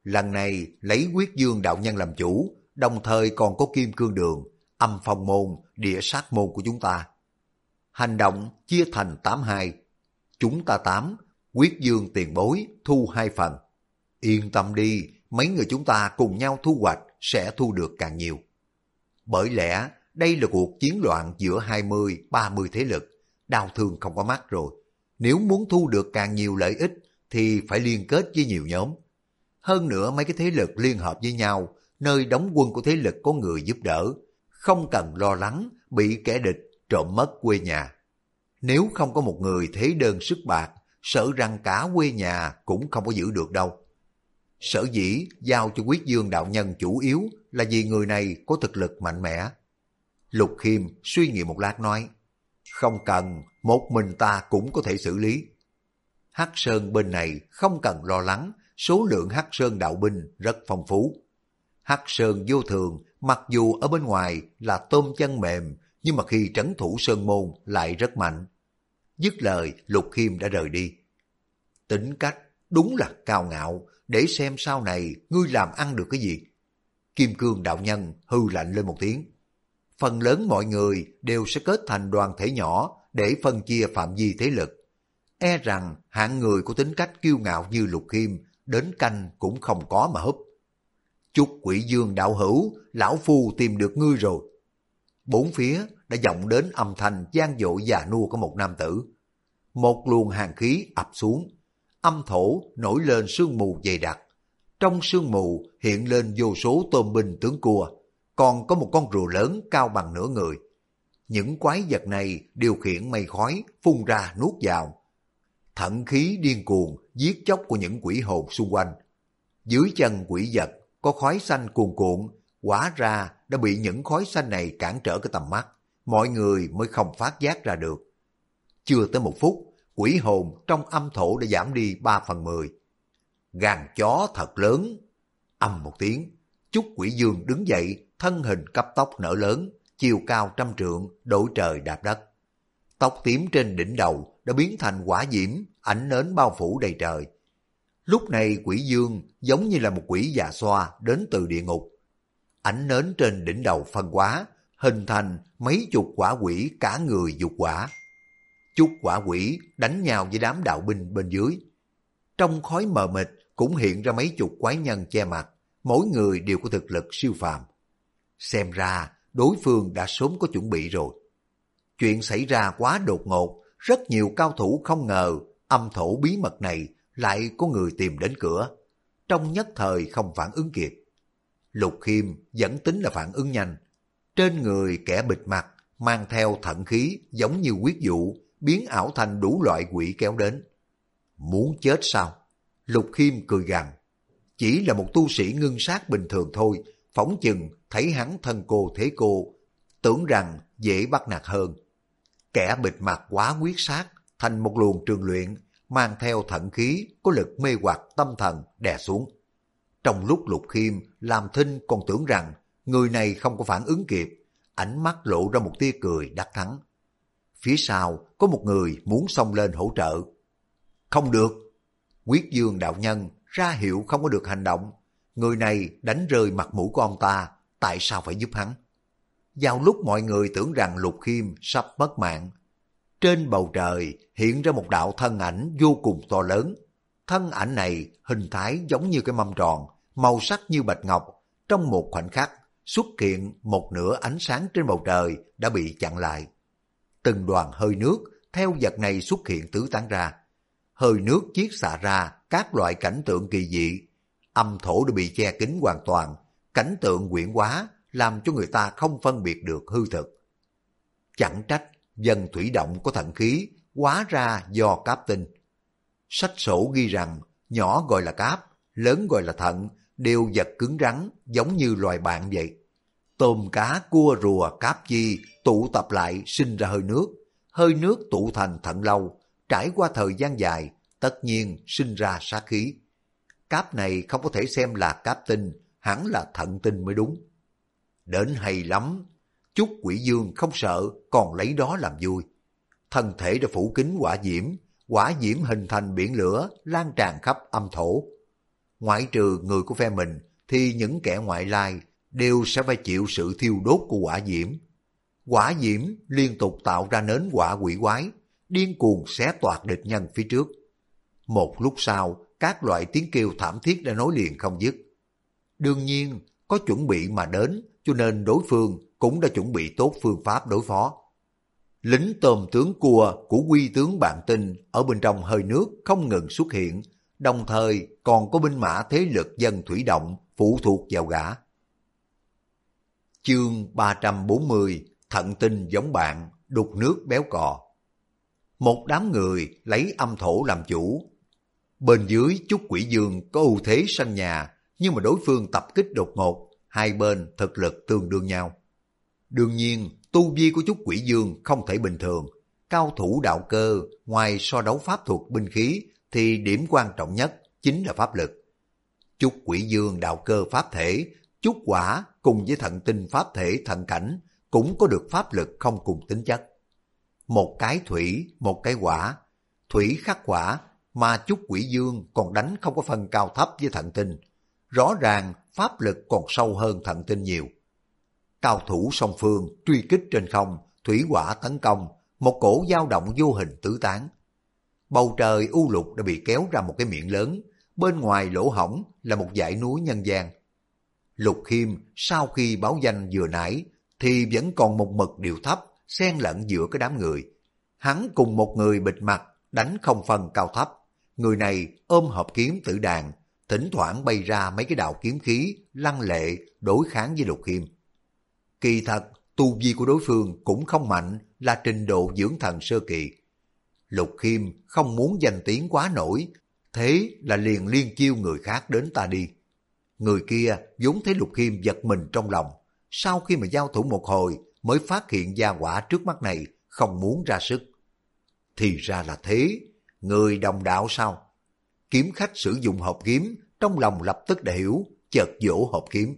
Lần này lấy Quyết Dương đạo nhân làm chủ, đồng thời còn có Kim Cương Đường, Âm Phong môn, Địa Sát môn của chúng ta. Hành động chia thành 8-2. Chúng ta 8, Quyết Dương tiền bối thu 2 phần. Yên tâm đi, mấy người chúng ta cùng nhau thu hoạch sẽ thu được càng nhiều. Bởi lẽ đây là cuộc chiến loạn giữa 20-30 thế lực, đau thương không có mắt rồi. Nếu muốn thu được càng nhiều lợi ích thì phải liên kết với nhiều nhóm. Hơn nữa mấy cái thế lực liên hợp với nhau, nơi đóng quân của thế lực có người giúp đỡ, không cần lo lắng bị kẻ địch trộm mất quê nhà. Nếu không có một người thế đơn sức bạc, sợ rằng cả quê nhà cũng không có giữ được đâu. Sở dĩ giao cho Quyết Dương đạo nhân chủ yếu là vì người này có thực lực mạnh mẽ. Lục Khiêm suy nghĩ một lát nói, không cần, một mình ta cũng có thể xử lý. Hắc Sơn bên này không cần lo lắng, số lượng Hắc Sơn đạo binh rất phong phú. Hắc Sơn vô thường, mặc dù ở bên ngoài là tôm chân mềm, nhưng mà khi trấn thủ Sơn Môn lại rất mạnh. Dứt lời, Lục Khiêm đã rời đi. Tính cách đúng là cao ngạo, để xem sau này ngươi làm ăn được cái gì. Kim Cương đạo nhân hư lạnh lên một tiếng. Phần lớn mọi người đều sẽ kết thành đoàn thể nhỏ để phân chia phạm vi thế lực. E rằng hạng người có tính cách kiêu ngạo như Lục Khiêm đến canh cũng không có mà húp. Chúc Quỷ Dương đạo hữu, lão phu tìm được ngươi rồi. Bốn phía đã vọng đến âm thanh gian dội già nua của một nam tử. Một luồng hàn khí ập xuống, âm thổ nổi lên sương mù dày đặc. Trong sương mù hiện lên vô số tôm binh tướng cua, còn có một con rùa lớn cao bằng nửa người. Những quái vật này điều khiển mây khói phun ra nuốt vào. Thận khí điên cuồng giết chóc của những quỷ hồn xung quanh. Dưới chân quỷ vật có khói xanh cuồn cuộn, hóa ra đã bị những khói xanh này cản trở cái tầm mắt, mọi người mới không phát giác ra được. Chưa tới một phút, quỷ hồn trong âm thổ đã giảm đi 3/10. Gan chó thật lớn. Ầm một tiếng, Chúc Quỷ Dương đứng dậy, thân hình cấp tốc nở lớn, chiều cao 100 trượng, đổi trời đạp đất. Tóc tím trên đỉnh đầu đã biến thành hỏa diễm, ánh nến bao phủ đầy trời. Lúc này Quỷ Dương giống như là một quỷ già xoa đến từ địa ngục. Ánh nến trên đỉnh đầu phân hóa, hình thành mấy chục quả quỷ cả người dục quả. Chút quả quỷ đánh nhau với đám đạo binh bên dưới. Trong khói mờ mịt cũng hiện ra mấy chục quái nhân che mặt, mỗi người đều có thực lực siêu phàm. Xem ra đối phương đã sớm có chuẩn bị rồi. Chuyện xảy ra quá đột ngột, rất nhiều cao thủ không ngờ âm thổ bí mật này lại có người tìm đến cửa. Trong nhất thời không phản ứng kịp. Lục Khiêm vẫn tính là phản ứng nhanh. Trên người kẻ bịt mặt mang theo thận khí giống như huyết dụ, biến ảo thành đủ loại quỷ kéo đến. Muốn chết sao? Lục Khiêm cười gằn. Chỉ là một tu sĩ ngưng sát bình thường thôi, phỏng chừng thấy hắn thân cô thế cô, tưởng rằng dễ bắt nạt hơn. Kẻ bịt mặt quá quyết sát, thành một luồng trường luyện, mang theo thận khí, có lực mê hoặc tâm thần đè xuống. Trong lúc Lục Khiêm làm thinh còn tưởng rằng người này không có phản ứng kịp, ánh mắt lộ ra một tia cười đắc thắng. Phía sau có một người muốn xông lên hỗ trợ. Không được. Quyết Dương đạo nhân ra hiệu không có được hành động. Người này đánh rơi mặt mũi của ông ta, tại sao phải giúp hắn? Vào lúc mọi người tưởng rằng Lục Khiêm sắp mất mạng, trên bầu trời hiện ra một đạo thân ảnh vô cùng to lớn. Thân ảnh này hình thái giống như cái mâm tròn, màu sắc như bạch ngọc. Trong một khoảnh khắc xuất hiện một nửa ánh sáng trên bầu trời đã bị chặn lại. Từng đoàn hơi nước theo vật này xuất hiện tứ tán ra. Hơi nước chiết xạ ra các loại cảnh tượng kỳ dị. Âm thổ đã bị che kín hoàn toàn, cảnh tượng quyển hóa làm cho người ta không phân biệt được hư thực. Chẳng trách dân thủy động có thận khí, hóa ra do cáp tinh. Sách sổ ghi rằng nhỏ gọi là cáp, lớn gọi là thận, đều vật cứng rắn giống như loài bạn vậy. Tôm cá cua rùa cáp chi tụ tập lại sinh ra hơi nước tụ thành thận lâu, trải qua thời gian dài tất nhiên sinh ra sát khí. Cáp này không có thể xem là cáp tinh, hẳn là thận tinh mới đúng. Đến hay lắm, Chúc Quỷ Dương không sợ, còn lấy đó làm vui. Thân thể đã phủ kín hỏa diễm hình thành biển lửa lan tràn khắp âm thổ. ngoại trừ người của phe mình, thì những kẻ ngoại lai đều sẽ phải chịu sự thiêu đốt của hỏa diễm. Hỏa diễm liên tục tạo ra nến hỏa quỷ quái, điên cuồng xé toạc địch nhân phía trước. Một lúc sau, các loại tiếng kêu thảm thiết đã nối liền không dứt. Đương nhiên, có chuẩn bị mà đến, cho nên đối phương cũng đã chuẩn bị tốt phương pháp đối phó. Lính tôm tướng cua của Quy tướng Bạn Tinh ở bên trong hơi nước không ngừng xuất hiện, đồng thời còn có binh mã thế lực dân thủy động phụ thuộc vào gã. Chương 340: Thận tinh giống bạn, đục nước béo cò. Một đám người lấy âm thổ làm chủ. Bên dưới Chúc Quỷ Dương có ưu thế sân nhà, nhưng mà đối phương tập kích đột ngột, hai bên thực lực tương đương nhau. Đương nhiên, tu vi của Chúc Quỷ Dương không thể bình thường. Cao thủ đạo cơ, ngoài so đấu pháp thuật binh khí, thì điểm quan trọng nhất chính là pháp lực. Chúc Quỷ Dương đạo cơ pháp thể, Chúc Quả cùng với Thận tinh pháp thể thận cảnh cũng có được pháp lực không cùng tính chất. Một cái thủy, một cái hỏa. Thủy khắc hỏa, mà Chúc Quỷ Dương còn đánh không có phân cao thấp với Thận tinh. Rõ ràng pháp lực còn sâu hơn Thận tinh nhiều. Cao thủ song phương truy kích trên không, thủy hỏa tấn công, một cổ dao động vô hình tứ tán. Bầu trời u lục đã bị kéo ra một cái miệng lớn, bên ngoài lỗ hổng là một dãy núi nhân gian. Lục Khiêm sau khi báo danh vừa nãy thì vẫn còn một mực điệu thấp xen lẫn giữa cái đám người. Hắn cùng một người bịt mặt đánh không phân cao thấp. Người này ôm hộp kiếm tử đàn, thỉnh thoảng bay ra mấy cái đạo kiếm khí lăng lệ đối kháng với Lục Khiêm. Kỳ thật, tu vi của đối phương cũng không mạnh, là trình độ dưỡng thần sơ kỳ. Lục Khiêm không muốn danh tiếng quá nổi, thế là liền liên chiêu người khác đến ta đi. Người kia vốn thấy Lục Khiêm giật mình trong lòng, sau khi mà giao thủ một hồi mới phát hiện gia hỏa trước mắt này không muốn ra sức. Thì ra là thế, người đồng đạo sao? Kiếm khách sử dụng hộp kiếm, trong lòng lập tức đã hiểu, chợt vỗ hộp kiếm.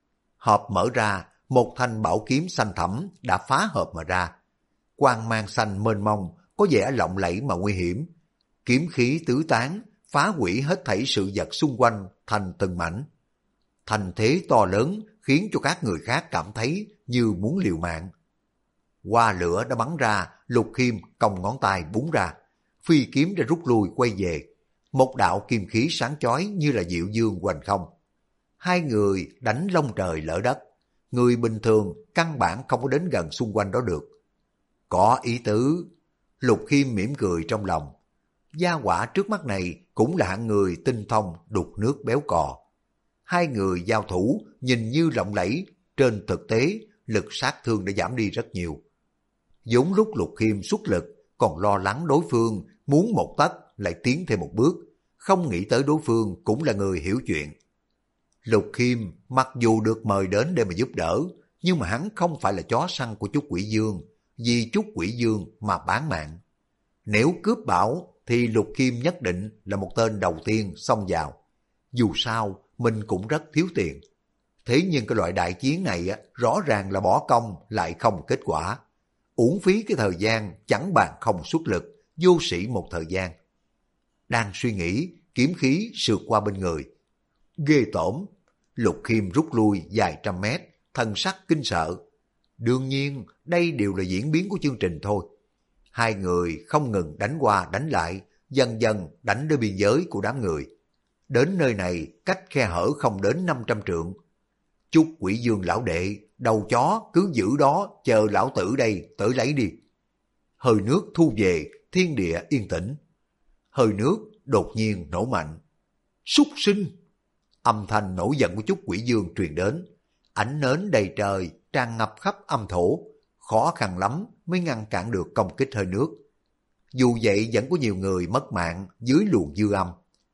Hộp mở ra, một thanh bảo kiếm xanh thẳm đã phá hộp mà ra. Quang mang xanh mênh mông, có vẻ lộng lẫy mà nguy hiểm. Kiếm khí tứ tán, phá hủy hết thảy sự vật xung quanh thành từng mảnh. Thành thế to lớn khiến cho các người khác cảm thấy như muốn liều mạng. Hoa lửa đã bắn ra, Lục Khiêm cong ngón tay búng ra. Phi kiếm đã rút lui quay về. Một đạo kim khí sáng chói như là diệu dương hoành không. Hai người đánh lông trời lỡ đất. Người bình thường căn bản không có đến gần xung quanh đó được. Có ý tứ. Lục Khiêm mỉm cười trong lòng. Gia hỏa trước mắt này cũng là hạng người tinh thông đục nước béo cò. Hai người giao thủ nhìn như lộng lẫy, trên thực tế lực sát thương đã giảm đi rất nhiều. Vốn lúc Lục Khiêm xuất lực còn lo lắng đối phương muốn một tấc lại tiến thêm một bước, không nghĩ tới đối phương cũng là người hiểu chuyện. Lục Khiêm mặc dù được mời đến để mà giúp đỡ, nhưng mà hắn không phải là chó săn của Chúc Quỷ Dương, vì Chúc Quỷ Dương mà bán mạng. Nếu cướp bảo thì Lục Khiêm nhất định là một tên đầu tiên xông vào. Dù sao mình cũng rất thiếu tiền. Thế nhưng cái loại đại chiến này rõ ràng là bỏ công lại không kết quả. Uổng phí cái thời gian chẳng bàn không xuất lực, vô sĩ một thời gian. Đang suy nghĩ, kiếm khí sượt qua bên người. Ghê tởm. Lục Khiêm rút lui vài trăm mét, thân sắc kinh sợ. Đương nhiên, đây đều là diễn biến của chương trình thôi. Hai người không ngừng đánh qua đánh lại, dần dần đánh đến biên giới của đám người. Đến nơi này, cách khe hở không đến 500 trượng. Chúc Quỷ Dương lão đệ, đầu chó cứ giữ đó, chờ lão tử đây tới lấy đi. Hơi nước thu về, thiên địa yên tĩnh. Hơi nước đột nhiên nổ mạnh. Súc sinh! Âm thanh nổi giận của Chúc Quỷ Dương truyền đến. Ánh nến đầy trời, tràn ngập khắp âm thổ. Khó khăn lắm mới ngăn cản được công kích hơi nước. Dù vậy vẫn có nhiều người mất mạng dưới luồng dư âm.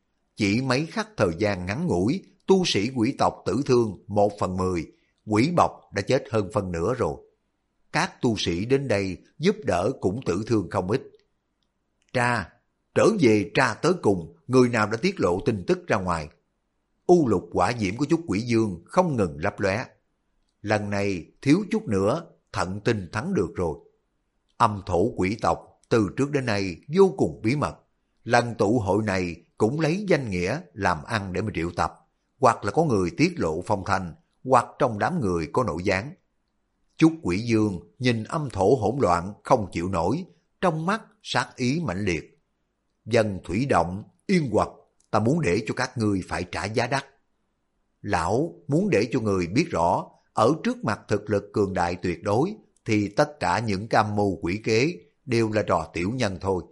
Chỉ mấy khắc thời gian ngắn ngủi, tu sĩ quỷ tộc tử thương 1/10, quỷ bọc đã chết hơn phân nửa rồi. Các tu sĩ đến đây giúp đỡ cũng tử thương không ít. Trở về tra tới cùng, người nào đã tiết lộ tin tức ra ngoài. U lục hỏa diễm của Chúc Quỷ Dương không ngừng lấp lóe. Lần này thiếu chút nữa, Thận tinh thắng được rồi. Âm thổ quỷ tộc từ trước đến nay vô cùng bí mật. Lần tụ hội này cũng lấy danh nghĩa làm ăn để mà triệu tập, hoặc là có người tiết lộ phong thanh, hoặc trong đám người có nội gián. Chúc Quỷ Dương nhìn âm thổ hỗn loạn không chịu nổi, trong mắt sát ý mãnh liệt. Dân Thủy Động, Yên Quật, ta muốn để cho các ngươi phải trả giá đắt. Lão muốn để cho người biết rõ, ở trước mặt thực lực cường đại tuyệt đối, thì tất cả những âm mưu quỷ kế đều là trò tiểu nhân thôi.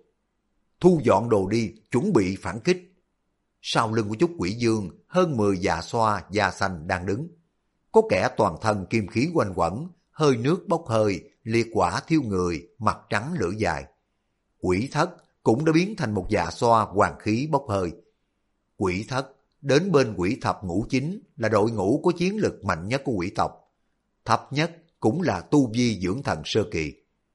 Thu dọn đồ đi, chuẩn bị phản kích. Sau lưng của Chúc Quỷ Dương, hơn 10 dạ xoa da xanh đang đứng. Có kẻ toàn thân kim khí quanh quẩn, hơi nước bốc hơi, liệt quả thiêu người, mặt trắng lưỡi dài. Quỷ Thất cũng đã biến thành một dạ xoa hoàng khí bốc hơi. Quỷ Thất đến bên Quỷ Thập Ngũ Chính là đội ngũ có chiến lực mạnh nhất của quỷ tộc. Thấp nhất cũng là tu vi dưỡng thần sơ kỳ.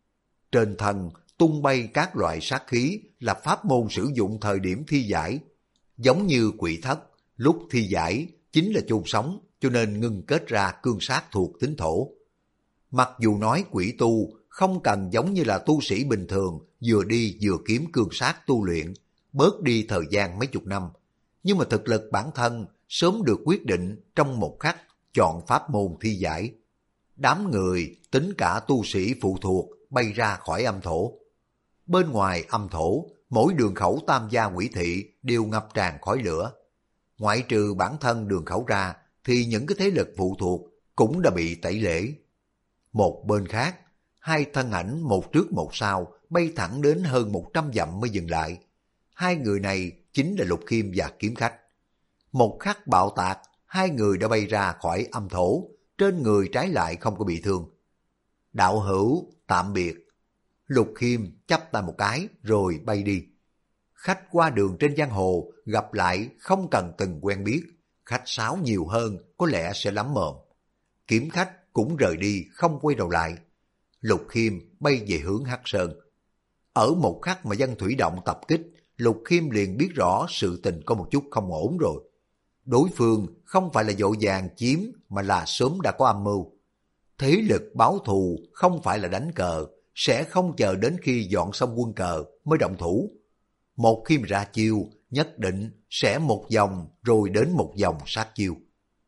Trên thân tung bay các loại sát khí là pháp môn sử dụng thời điểm thi giải. Giống như Quỷ Thất, lúc thi giải chính là chôn sống, cho nên ngưng kết ra cương sát thuộc tính thổ. Mặc dù nói quỷ tu không cần giống như là tu sĩ bình thường vừa đi vừa kiếm cương sát tu luyện, bớt đi thời gian mấy chục năm, nhưng mà thực lực bản thân sớm được quyết định trong một khắc chọn pháp môn thi giải. Đám người tính cả tu sĩ phụ thuộc bay ra khỏi âm thổ. Bên ngoài âm thổ, mỗi đường khẩu tam gia quỷ thị đều ngập tràn khói lửa. Ngoại trừ bản thân đường khẩu ra, thì những cái thế lực phụ thuộc cũng đã bị tẩy lễ. Một bên khác, hai thân ảnh một trước một sau bay thẳng đến hơn 100 dặm mới dừng lại. Hai người này chính là Lục Khiêm và Kiếm Khách. Một khắc bạo tạc, hai người đã bay ra khỏi âm thổ, trên người trái lại không có bị thương. Đạo hữu, tạm biệt. Lục Khiêm chắp tay một cái rồi bay đi. Khách qua đường trên giang hồ gặp lại không cần từng quen biết, khách sáo nhiều hơn có lẽ sẽ lắm mồm. Kiếm Khách cũng rời đi không quay đầu lại. Lục Khiêm bay về hướng Hắc Sơn. Ở một khắc mà Dân Thủy Động tập kích, Lục Khiêm liền biết rõ sự tình có một chút không ổn rồi. Đối phương không phải là vội vàng chiếm mà là sớm đã có âm mưu. Thế lực báo thù không phải là đánh cờ, sẽ không chờ đến khi dọn xong quân cờ mới động thủ. Một khi mà ra chiêu, nhất định sẽ một vòng rồi đến một vòng sát chiêu.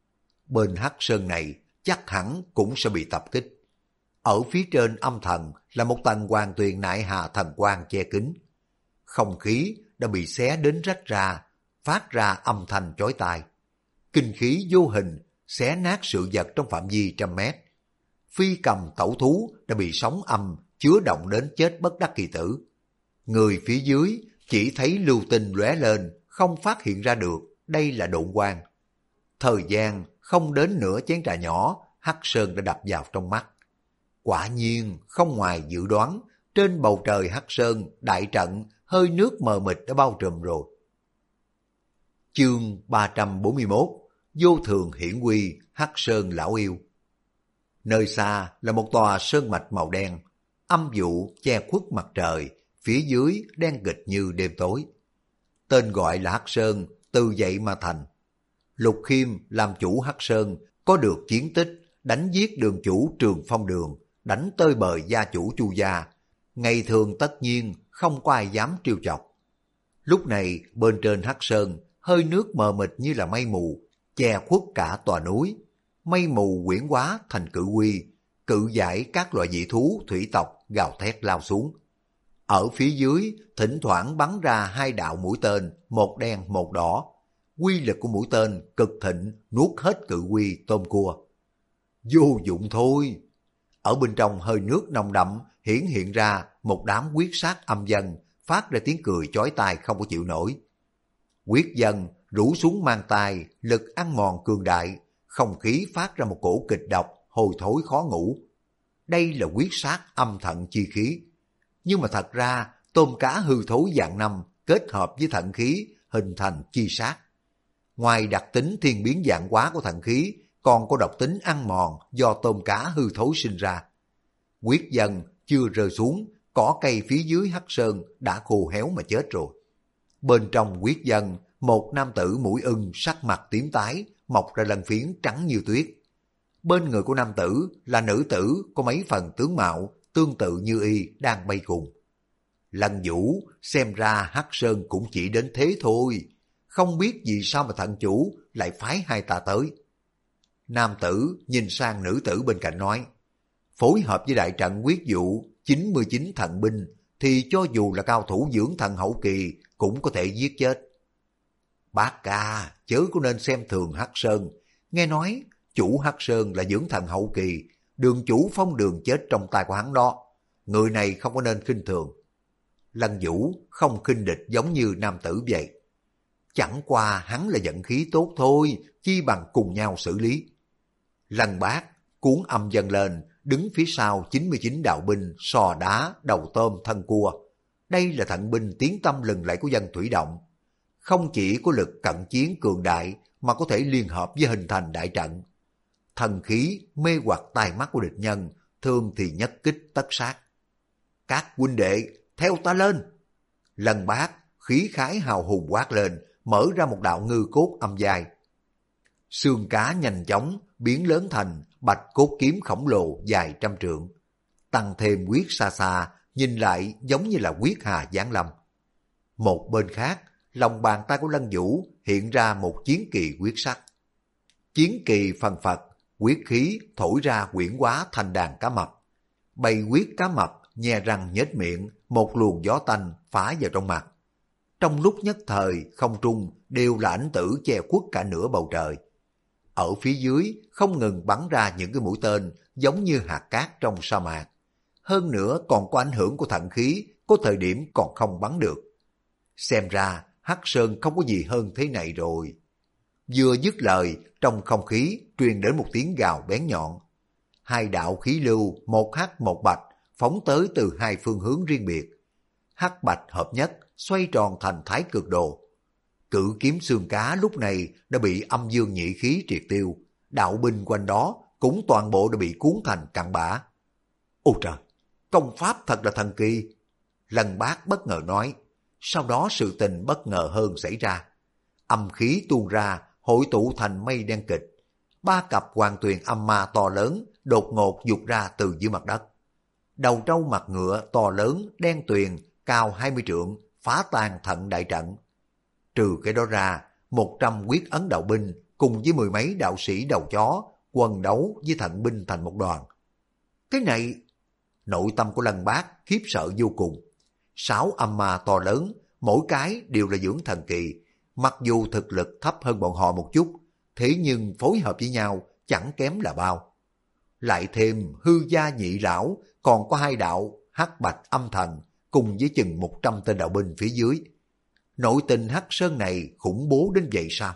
Bên Hắc Sơn này chắc hẳn cũng sẽ bị tập kích. Ở phía trên âm thần là một tầng hoàng tuyền nại hà thần quang che kín. Không khí đã bị xé đến rách ra, phát ra âm thanh chói tai. Kinh khí vô hình xé nát sự vật trong phạm vi trăm mét. Phi cầm tẩu thú đã bị sóng âm chứa động đến chết bất đắc kỳ tử. Người phía dưới chỉ thấy lưu tinh lóe lên, không phát hiện ra được đây là độn quang. Thời gian không đến nửa chén trà nhỏ, Hắc Sơn đã đập vào trong mắt. Quả nhiên không ngoài dự đoán, trên bầu trời Hắc Sơn đại trận hơi nước mờ mịt đã bao trùm rồi. Chương 341, Vô thường hiển quy, Hắc Sơn lão yêu. Nơi xa là một tòa sơn mạch màu đen, âm vụ che khuất mặt trời, phía dưới đen kịt như đêm tối. Tên gọi là Hắc Sơn, từ vậy mà thành. Lục Khiêm làm chủ Hắc Sơn, có được chiến tích, đánh giết đường chủ Trường Phong Đường, đánh tơi bời gia chủ Chu gia. Ngày thường tất nhiên không có ai dám trêu chọc. Lúc này bên trên Hắc Sơn, hơi nước mờ mịt như là mây mù, che khuất cả tòa núi. Mây mù quyển hóa thành cự quy, cự giải các loại dị thú thủy tộc gào thét lao xuống. Ở phía dưới thỉnh thoảng bắn ra hai đạo mũi tên, một đen một đỏ. Quy lực của mũi tên cực thịnh, nuốt hết cự quy tôm cua. Vô dụng thôi. Ở bên trong hơi nước nồng đậm hiển hiện ra một đám quyết sát âm dân, phát ra tiếng cười chói tai không có chịu nổi. Quyết dân rủ xuống mang tay, lực ăn mòn cường đại, không khí phát ra một cổ kịch độc, hôi thối khó ngủ. Đây là quyết sát âm thận chi khí. Nhưng mà thật ra tôm cá hư thối dạng năm kết hợp với thận khí hình thành chi sát. Ngoài đặc tính thiên biến dạng hóa của thận khí, còn có độc tính ăn mòn do tôm cá hư thối sinh ra. Quyết dân chưa rơi xuống, cỏ cây phía dưới Hắc Sơn đã khô héo mà chết rồi. Bên trong quyết dân, một nam tử mũi ưng sắc mặt tím tái, mọc ra lân phiến trắng như tuyết. Bên người của nam tử là nữ tử có mấy phần tướng mạo tương tự như y đang bay cùng. Lân Vũ xem ra Hắc Sơn cũng chỉ đến thế thôi, không biết vì sao mà thận chủ lại phái hai ta tới. Nam tử nhìn sang nữ tử bên cạnh nói, phối hợp với đại trận quyết dụ 99 thần binh thì cho dù là cao thủ dưỡng thần hậu kỳ cũng có thể giết chết. Bác ca, chớ có nên xem thường Hắc Sơn. Nghe nói chủ Hắc Sơn là dưỡng thần hậu kỳ, đường chủ Phong Đường chết trong tay của hắn đó. Người này không có nên khinh thường. Lân Vũ không khinh địch giống như nam tử vậy. Chẳng qua hắn là vận khí tốt thôi, chi bằng cùng nhau xử lý. Lân Bác cuốn âm dần lên, đứng phía sau 99 đạo binh sò đá, đầu tôm, thân cua. Đây là thận binh tiếng tăm lừng lẫy của dân Thủy Động. Không chỉ có lực cận chiến cường đại mà có thể liên hợp với hình thành đại trận. Thần khí mê hoặc tai mắt của địch nhân, thường thì nhất kích tất sát. Các huynh đệ, theo ta lên! Lân Bác khí khái hào hùng quát lên, mở ra một đạo ngư cốt âm dài. Xương cá nhanh chóng biến lớn thành bạch cốt kiếm khổng lồ dài 100 trượng. Tăng thêm quyết xa xa, nhìn lại giống như là quyết hà giáng lâm. Một bên khác, lòng bàn tay của Lân Vũ hiện ra một chiến kỳ quyết sắc. Chiến kỳ phần phật, quyết khí thổi ra quyển hóa thành đàn cá mập. Bầy quyết cá mập nhe răng nhếch miệng, một luồng gió tanh phá vào trong mặt. Trong lúc nhất thời, không trung đều là ảnh tử che khuất cả nửa bầu trời. Ở phía dưới không ngừng bắn ra những cái mũi tên giống như hạt cát trong sa mạc. Hơn nữa còn có ảnh hưởng của thận khí, có thời điểm còn không bắn được. Xem ra Hắc Sơn không có gì hơn thế này rồi. Vừa dứt lời, trong không khí truyền đến một tiếng gào bén nhọn. Hai đạo khí lưu, một hắc một bạch, phóng tới từ hai phương hướng riêng biệt. Hắc bạch hợp nhất, xoay tròn thành thái cực đồ. Cự kiếm xương cá lúc này đã bị âm dương nhị khí triệt tiêu, đạo binh quanh đó cũng toàn bộ đã bị cuốn thành cặn bã. Ôi trời, công pháp thật là thần kỳ! Lân Bác bất ngờ nói. Sau đó sự tình bất ngờ hơn xảy ra. Âm khí tuôn ra, hội tụ thành mây đen kịch. Ba cặp hoàng tuyền âm ma to lớn đột ngột vụt ra từ dưới mặt đất. Đầu trâu mặt ngựa to lớn, đen tuyền, cao 20 trượng, phá tan thận đại trận. Trừ cái đó ra, 100 quyết ấn đạo binh cùng với 10 mấy đạo sĩ đầu chó quần đấu với thận binh thành một đoàn. Cái này, nội tâm của Lân Bác khiếp sợ vô cùng. 6 âm ma to lớn, mỗi cái đều là dưỡng thần kỳ. Mặc dù thực lực thấp hơn bọn họ một chút, thế nhưng phối hợp với nhau chẳng kém là bao. Lại thêm hư gia nhị lão, còn có hai đạo hắc bạch âm thần, cùng với chừng 100 tên đạo binh phía dưới. Nội tình Hắc Sơn này khủng bố đến vậy sao?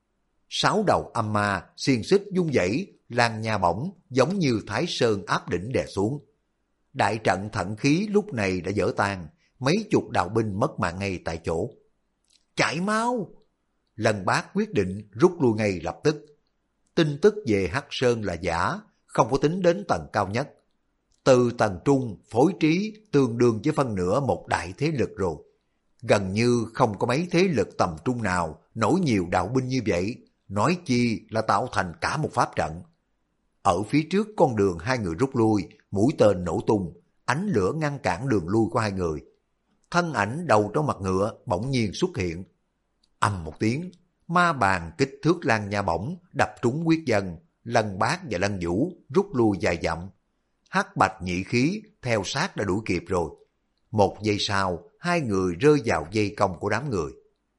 6 đầu âm ma xiên xích dung dãy, lan nha bổng giống như Thái Sơn áp đỉnh đè xuống. Đại trận thận khí lúc này đã vỡ tan, mấy chục đạo binh mất mạng ngay tại chỗ. Chạy mau! Lân Bác quyết định rút lui ngay lập tức. Tin tức về Hắc Sơn là giả, không có tính đến tầng cao nhất. Từ tầng trung, phối trí tương đương với phân nửa một đại thế lực rồi. Gần như không có mấy thế lực tầm trung nào nổi nhiều đạo binh như vậy, nói chi là tạo thành cả một pháp trận. Ở phía trước con đường hai người rút lui, mũi tên nổ tung, ánh lửa ngăn cản đường lui của hai người. Thân ảnh đầu trong mặt ngựa bỗng nhiên xuất hiện. Ầm một tiếng, ma bàn kích thước lan nha bổng đập trúng quyết dân. Lân Bác và Lân Vũ rút lui dài dặm. Hắc bạch nhị khí theo sát đã đuổi kịp rồi. Một giây sau, hai người rơi vào dây cong của đám người.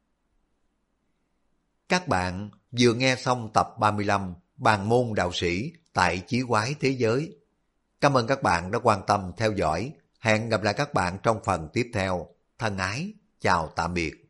Các bạn vừa nghe xong tập 35 Bàn môn đạo sĩ tại Chí Quái Thế Giới. Cảm ơn các bạn đã quan tâm theo dõi. Hẹn gặp lại các bạn trong phần tiếp theo. Thân ái, chào tạm biệt.